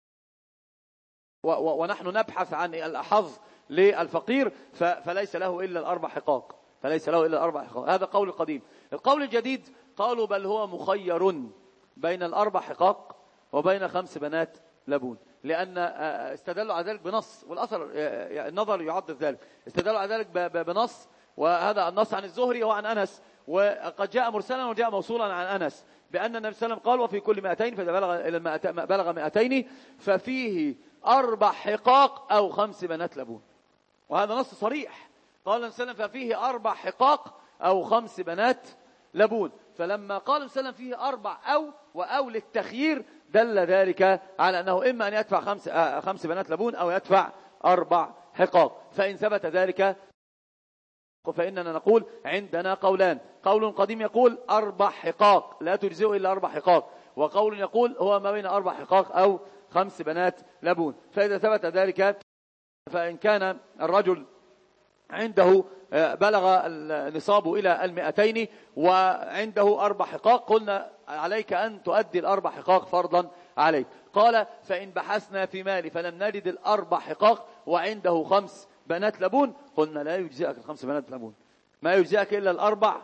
Speaker 1: ونحن نبحث عن الأحظ للفقير فليس له إلا 4 حقاق، هذا قول القديم. القول الجديد قالوا بل هو مخير بين 4 حقاق وبين 5 بنات لبون، لأن استدلوا على ذلك بنص، والأثر النظر يعضد ذلك، استدلوا على ذلك بنص، وهذا النص عن الزهري وعن أنس، وقد جاء مرسلا وجاء موصولا عن أنس بأن النبي صلى الله عليه وسلم قال وفي كل 200 فإذا بلغ 200 ففيه 4 حقاق أو 5 بنات لبون. وهذا نص صريح، قال النبي صلى الله عليه وسلم ففيه 4 حقاق أو 5 بنات لبون. فلما قال النبي صلى الله عليه وسلم فيه 4 أو للتخيير دل ذلك على أنه إما أن يدفع 5 بنات لبون أو يدفع 4 حقاق. فإن ثبت ذلك فإننا نقول عندنا قولان، قول قديم يقول 4 حقاق لا تجزئ إلا 4 حقاق، وقول يقول هو ما بين 4 حقاق أو 5 بنات لبون. فإذا ثبت ذلك فإن كان الرجل عنده بلغ النصاب إلى 200 وعنده 4 حقاق قلنا عليك أن تؤدي 4 حقاق فرضا عليك. قال فإن بحثنا في مالي فلم نجد 4 حقاق وعنده 5 بنات لبون قلنا لا يجزئك 5 بنات لبون، ما يجزئك إلا 4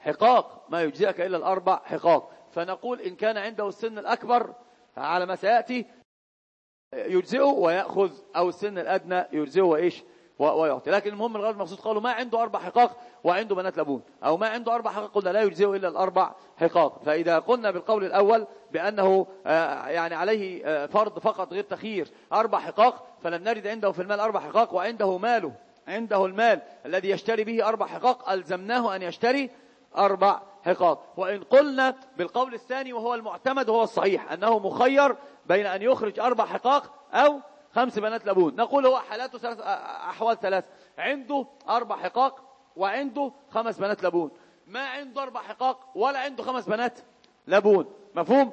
Speaker 1: حقاق، فنقول إن كان عنده السن الأكبر على ما سيأتي يجزئه ويأخذ، أو السن الأدنى يجزئه وإيش ويعطي. لكن المهم الغرض المقصود قالوا ما عنده 4 حقاق وعنده بنات لبون، أو ما عنده 4 حقاق قلنا لا يجزئه إلا 4 حقاق. فإذا قلنا بالقول الأول بأنه يعني عليه فرض فقط غير تخيير 4 حقاق، فلم نجد عنده في المال 4 حقاق عنده المال الذي يشتري به 4 حقاق ألزمناه أن يشتري 4 حقاق. وإن قلنا بالقول الثاني وهو المعتمد وهو الصحيح أنه مخير بين أن يخرج 4 حقاق أو 5 بنات لبون، نقول هو حالاته أحوال 3، عنده 4 حقاق وعنده 5 بنات لبون، ما عنده 4 حقاق ولا عنده 5 بنات لبون، مفهوم؟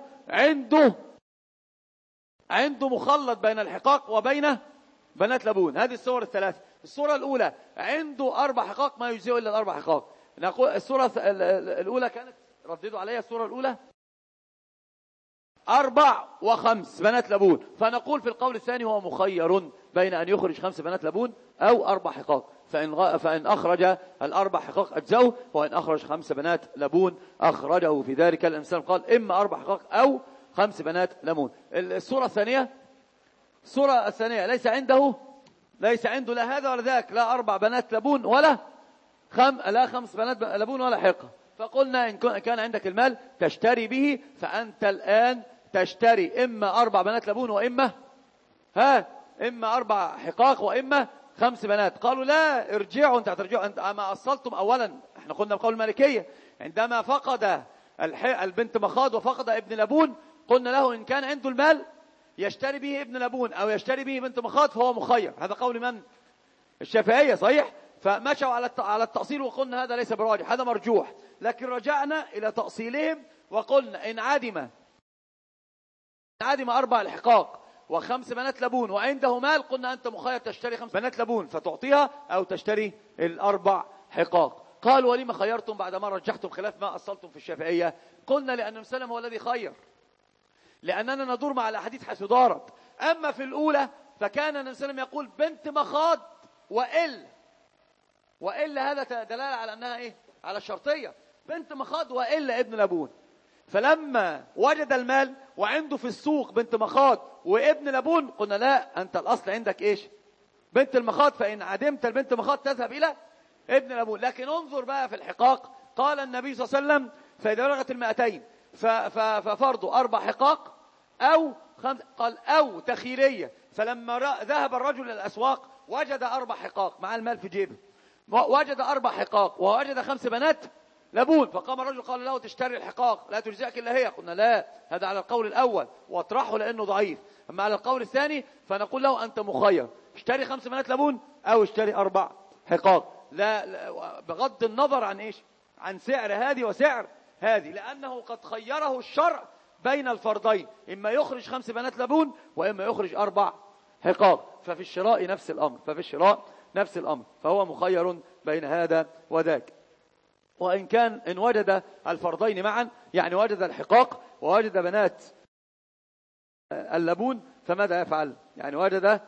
Speaker 1: عنده مخلط بين الحقاق وبين بنات لبون. هذه الصور الثلاث. الصورة الأولى عنده 4 حقاق ما يجزئه إلا 4 حقاق. نقول الصورة الأولى كانت رددوا عليها الصورة الأولى 4 و5 بنات لبون، فنقول في القول الثاني هو مخير بين أن يخرج 5 بنات لبون أو 4 حقاق، فإن أخرج 4 حقاق أجزأه، وإن أخرج 5 بنات لبون أخرجه في ذلك. الإنسان قال إما 4 حقاق أو 5 بنات لبون. الصورة الثانية ليس عنده لا هذا ولا ذاك، لا 4 بنات لبون ولا 5 بنات لبون ولا حقة، فقلنا إن كان عندك المال تشتري به، فأنت الآن تشتري إما 4 بنات لبون وإما إما 4 حقاق وإما 5 بنات. قالوا لا ارجعوا، انت هترجعوا، انت ما أصلتم. أولا احنا قلنا بقول المالكية عندما فقد البنت مخاض وفقد ابن لبون قلنا له إن كان عنده المال يشتري به ابن لبون أو يشتري به بنت مخاض فهو مخير. هذا قول من؟ الشافعية، صحيح. فمشوا على التأصيل وقلنا هذا ليس براجح، هذا مرجوح. لكن رجعنا إلى تأصيلهم وقلنا إن عدم 4 الحقاق و5 بنات لبون وعنده مال، قلنا أنت مخير تشتري 5 بنات لبون فتعطيها أو تشتري 4 حقاق. قال ولما خيرتم بعدما رجحتم خلاف ما أصلتم في الشافعية؟ قلنا لأن النبي صلى الله عليه وسلم هو الذي خير، لأننا ندور مع الأحاديث حيث دارت. أما في الأولى فكان النبي صلى الله عليه وسلم يقول بنت مخاض وإلا هذا دلالة على أنها إيه؟ على الشرطية، بنت مخاض وإلا ابن لبون. فلما وجد المال وعنده في السوق بنت مخاض وابن لبون، قلنا لا، أنت الأصل عندك إيش؟ بنت المخاض، فإن عدمت البنت مخاض تذهب إلى ابن لبون. لكن انظر بقى في الحقاق، قال النبي صلى الله عليه وسلم فإذا بلغت 200 ففرضوا 4 حقاق أو 5، قال أو تخيرية. فلما ذهب الرجل إلى الأسواق وجد 4 حقاق مع المال في جيبه، وجد 4 حقاق ووجد 5 بنات لبون، فقام الرجل قال له تشتري الحقاق لا تجزئك إلا هي. قلنا لا، هذا على القول الأول واطرحه لأنه ضعيف. أما على القول الثاني فنقول له أنت مخير، اشتري 5 بنات لبون أو اشتري 4 حقاق، لا بغض النظر عن إيش؟ عن سعر هذه وسعر هذه، لأنه قد خيره الشرع بين الفرضين، إما يخرج 5 بنات لبون وإما يخرج 4 حقاق. ففي الشراء نفس الأمر، فهو مخير بين هذا وذاك. وإن كان إن وجد الفرضين معا، يعني وجد الحقاق ووجد بنات اللبون، فماذا يفعل؟ يعني وجد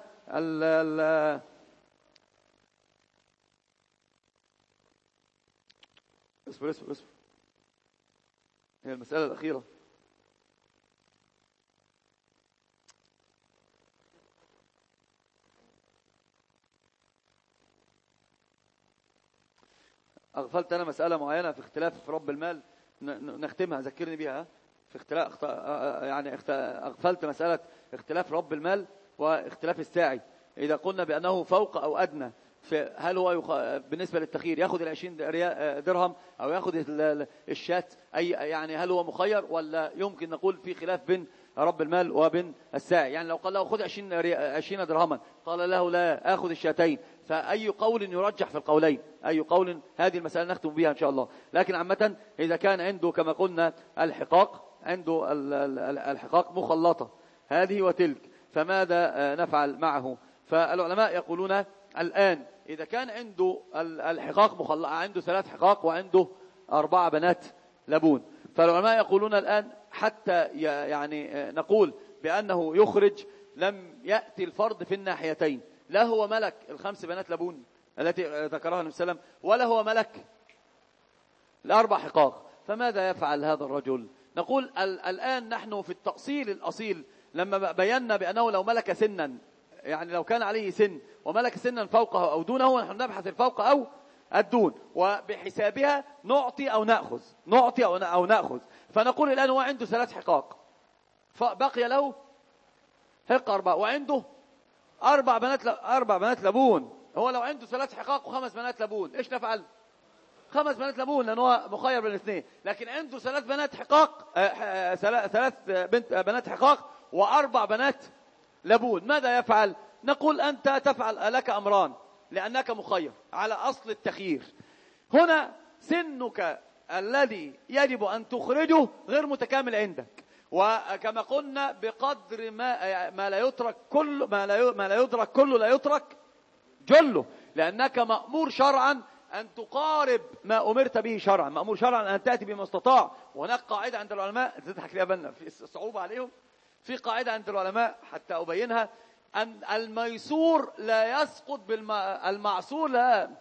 Speaker 1: اصبر هي المسألة الأخيرة. أغفلت أنا مسألة معينة في اختلاف رب المال، نختمها، ذكرني بها. في اختلاف يعني أغفلت مسألة اختلاف رب المال واختلاف الساعي. إذا قلنا بأنه فوق أو أدنى، هل هو بالنسبة للتخيير يأخذ 20 درهم أو يأخذ الشاة، أي يعني هل هو مخير ولا يمكن نقول في خلاف بين رب المال وبين الساعي؟ يعني لو قال له خذ 20 درهما قال له لا آخذ الشاتين، فأي قول يرجح في القولين؟ أي قول؟ هذه المسألة نختم بها إن شاء الله. لكن عامة إذا كان عنده كما قلنا الحقاق، عنده الحقاق مخلطة هذه وتلك، فماذا نفعل معه؟ فالعلماء يقولون الآن إذا كان عنده الحقاق مخلطة، عنده 3 حقاق وعنده 4 بنات لبون، فالعلماء يقولون الآن حتى يعني نقول بأنه يخرج لم يأتي الفرض في الناحيتين، لا هو ملك 5 بنات لبون التي ذكرها النبي صلى الله عليه وسلم ولا هو ملك 4 حقاق، فماذا يفعل هذا الرجل؟ نقول الآن نحن في التأصيل الأصيل لما بينا بأنه لو ملك سنا، يعني لو كان عليه سن وملك سنا فوقه أو دونه، نحن نبحث الفوق أو الدون، وبحسابها نعطي أو نأخذ. فنقول الآن هو عنده 3 حقاق، فبقي له حق 4 وعنده 4 بنات لبون. هو لو عنده 3 حقاق و5 بنات لبون، إيش نفعل؟ 5 بنات لبون لأنه هو مخير بين الاثنين، لكن عنده 3 بنات حقاق، 3 بنات حقاق و4 بنات لبون، ماذا يفعل؟ نقول أنت تفعل لك أمران لأنك مخير على أصل التخيير. هنا سنك الذي يجب أن تخرجه غير متكامل عندك، وكما قلنا بقدر ما لا يترك كله، ما لا يدرك كله لا يترك جله، لأنك مأمور شرعا أن تقارب ما أمرت به شرعا، مأمور شرعا أن تأتي بما استطاع. وهناك قاعدة عند العلماء تضحك لي أبنا في الصعوبة عليهم، في قاعدة عند العلماء حتى أبينها، أن الميسور لا يسقط الميسور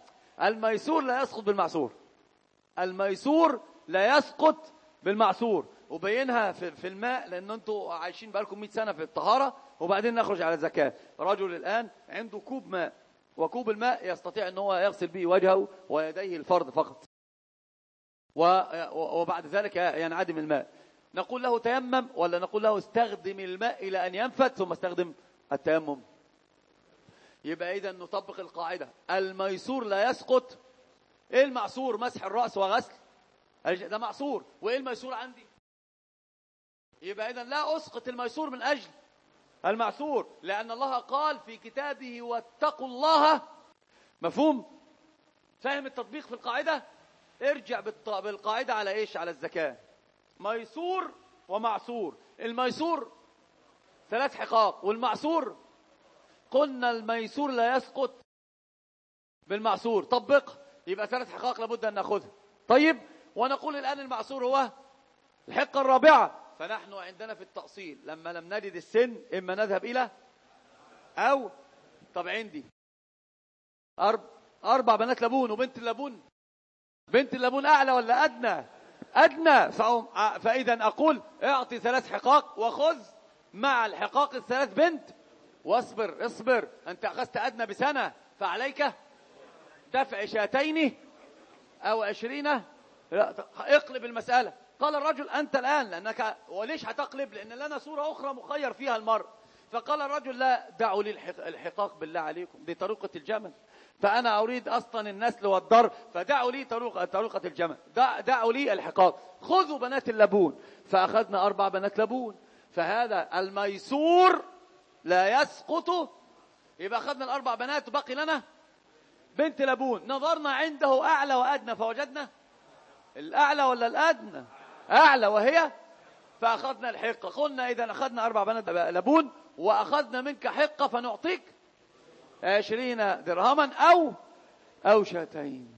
Speaker 1: لا يسقط بالمعسور، الميسور لا يسقط بالمعسور. وبينها في الماء، لأن أنتوا عايشين بقالكم 100 سنة في الطهارة، وبعدين نخرج على الزكاة. رجل الآن عنده كوب ماء، وكوب الماء يستطيع أن هو يغسل به وجهه ويديه الفرض فقط، وبعد ذلك ينعدم الماء. نقول له تيمم ولا نقول له استخدم الماء إلى أن ينفد ثم استخدم التيمم؟ يبقى إذا نطبق القاعدة، الميسور لا يسقط. إيه المعصور؟ مسح الرأس وغسل، ده معصور. وإيه الميسور عندي؟ يبقى إذا لا أسقط الميسور من أجل المعصور، لأن الله قال في كتابه واتقوا الله. مفهوم؟ فاهم التطبيق في القاعدة؟ ارجع بالقاعدة على إيش؟ على الزكاة، ميسور ومعصور. الميسور 3 حقاق. والمعصور قلنا الميسور لا يسقط بالمعصور، طبق، يبقى 3 حقاق لابد أن نأخذها. طيب، ونقول الآن المعصور هو الحقة الرابعة. فنحن عندنا في التأصيل لما لم نجد السن إما نذهب إلى أو طب عندي 4 بنات لبون وبنت اللبون. بنت اللبون أعلى ولا أدنى؟ أدنى. فإذا أقول اعطي 3 حقاق وخذ مع الحقاق ال3 بنت واصبر. اصبر، أنت أخذت أدنى بسنة فعليك دفع 2 أو 20. اقلب المسألة. قال الرجل أنت الآن لأنك، وليش هتقلب؟ لأن لنا صورة أخرى مخير فيها المرء. فقال الرجل لا، دعوا لي الحقاق بالله عليكم، دي طريقة الجمل، فأنا أريد أصلا النسل والضر، فدعوا لي طريقة الجمل، دعوا لي الحقاق، خذوا بنات اللبون. فأخذنا 4 بنات لبون. فهذا الميسور لا يسقط. يبقى أخذنا ال4 بنات وبقي لنا بنت لبون. نظرنا عنده أعلى وأدنى فوجدنا الأعلى ولا الأدنى؟ أعلى، وهي فأخذنا الحقة. قلنا إذا أخذنا 4 بنات لبون وأخذنا منك حقة فنعطيك 20 درهما أو 2.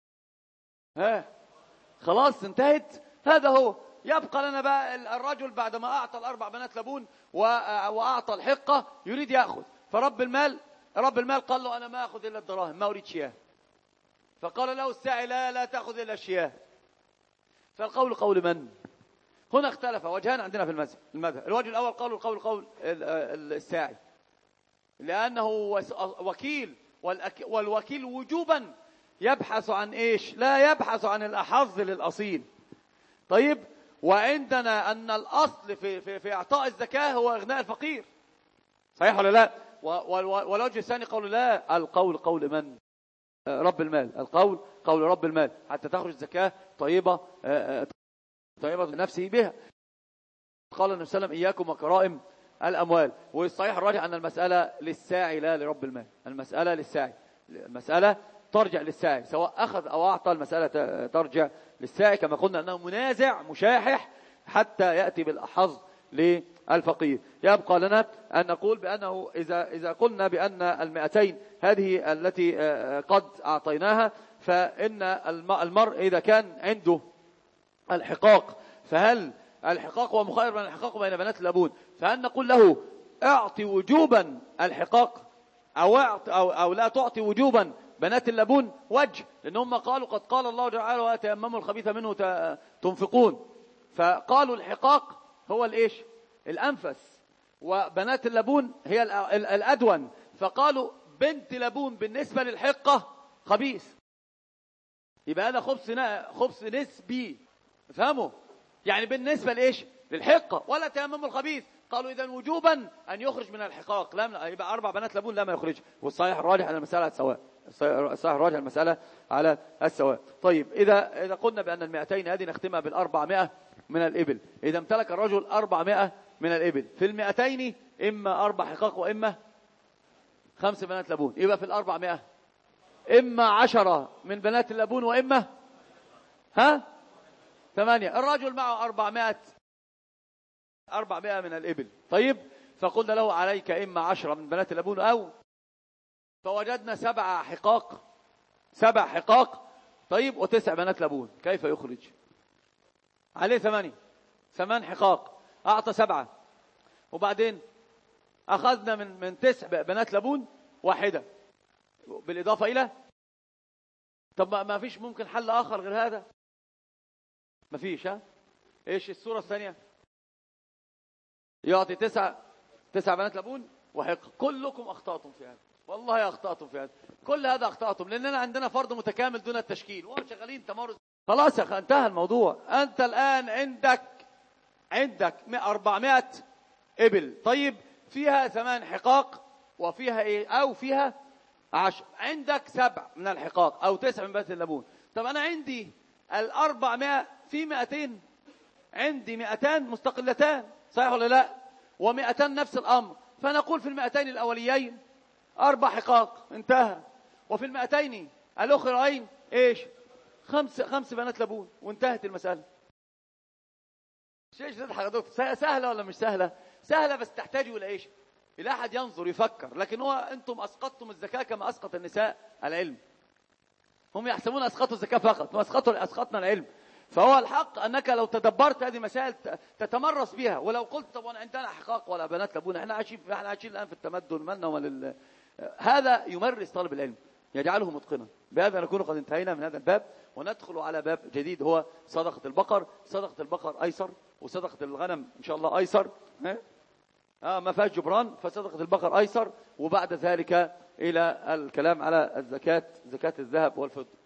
Speaker 1: خلاص انتهت. هذا هو. يبقى لنا بقى الرجل بعدما أعطى 4 بنات لبون وأعطى الحقة يريد يأخذ. فرب المال قال له أنا ما أخذ إلا الدراهم، ما أريد شياه. فقال له الساعي لا تأخذ إلا الشياه. فالقول قول من؟ هنا اختلف وجهان عندنا في المذهب. الوجه الأول قول الساعي، لأنه وكيل، والوكيل وجوبا يبحث عن إيش؟ لا يبحث عن الأحظ للأصيل. طيب، وعندنا أن الأصل في إعطاء الزكاة هو إغناء الفقير، صحيح ولا لا؟ والوجه الثاني قول لا، القول قول من؟ رب المال. القول قول رب المال حتى تخرج الزكاة طيبة نفسه بها. قال النبي صلى الله عليه وسلم إياكم وكرائم الأموال. والصحيح الراجح أن المسألة للساعي لا لرب المال. المسألة للساعي، المسألة ترجع للساعي، سواء أخذ أو أعطى المسألة ترجع للساعي، كما قلنا أنه منازع مشاحح حتى يأتي بالأحظ للفقير. يبقى لنا أن نقول بأنه إذا قلنا بأن 200 هذه التي قد أعطيناها، فإن المرء إذا كان عنده الحقاق، فهل الحقاق هو مخير بين الحقاق وبين بنات اللبون؟ فهل نقول له اعطي وجوبا الحقاق أو لا تعطي وجوبا بنات اللبون؟ وجه، لأن هم قالوا قد قال الله تعالى وتيمموا الخبيث منه تنفقون. فقالوا الحقاق هو الإيش؟ الأنفس، وبنات اللبون هي الأدون. فقالوا بنت لبون بالنسبة للحقة خبيث، يبقى هذا خبث نسبي، فهموا؟ يعني بالنسبة لإيش؟ للحقة. ولا تيمموا الخبيث، قالوا إذا وجوبا أن يخرج من الحقاق، لا يبقى 4 بنات لبون لا ما يخرج. والصحيح الراجح على المسألة السواء، الصحيح الراجح المسألة على السواء. طيب، إذا قلنا بأن 200 هذه نختمها 400 من الإبل. إذا امتلك الرجل 400 من الإبل، في 200 إما 4 حقاق وإما 5 بنات لبون. يبقى في 400 إما 10 من بنات اللبون وإما 8. الرجل معه 400 من الإبل. طيب، فقلنا له عليك إما 10 من بنات اللبون أو، فوجدنا 7 حقاق. طيب، و9 بنات لبون، كيف يخرج؟ عليه 8 حقاق، أعطى 7، وبعدين أخذنا من 9 بنات لبون 1 بالإضافة إلى. طب ما فيش ممكن حل آخر غير هذا؟ ما فيش. إيش الصورة الثانية؟ يعطي 9 بنات لبون وحقة. كلكم أخطأتم في هذا، والله أخطأتم في هذا، كل هذا أخطأتم، لأننا عندنا فرض متكامل دون التشكيل وشغالين تمارس. خلاص انتهى الموضوع. أنت الآن عندك 400 إبل، طيب فيها 8 حقاق وفيها إيه؟ أو فيها 10. عندك 7 من الحقاق أو 9 من بنات اللبون. طب أنا عندي 400 في 200، عندي 200 مستقلتان، صحيح ولا لا؟ و200 نفس الأمر. فنقول في 200 الأوليين 4 حقاق، انتهى. وفي 200 الأخرين إيش؟ 5 بنات لبون، وانتهت المسألة. ايش تضحك يا دكتور؟ سهلة ولا مش سهلة؟
Speaker 3: سهلة بس تحتاج إلى إيش؟ إلى أحد ينظر يفكر. لكن أنتم أسقطتم الزكاة كما أسقط النساء العلم. هم يحسبون أسقطوا الزكاة فقط، أسقطنا العلم. فهو الحق أنك لو تدبرت هذه المسائل تتمرس بها. ولو قلت طب عندنا حقاق ولا بنات لابونا، احنا عايشين الآن في التمدن، مالنا ولا هذا يمرس طالب العلم، يجعله متقنا. بهذا نكون قد انتهينا من هذا الباب، وندخل على باب جديد هو صدقة البقر. صدقة البقر أيسر، وصدقة الغنم إن شاء الله أيسر، ما فيهاش جبران، فصدقة البقر أيسر. وبعد ذلك إلى الكلام على الزكاة، زكاة الذهب والفضة.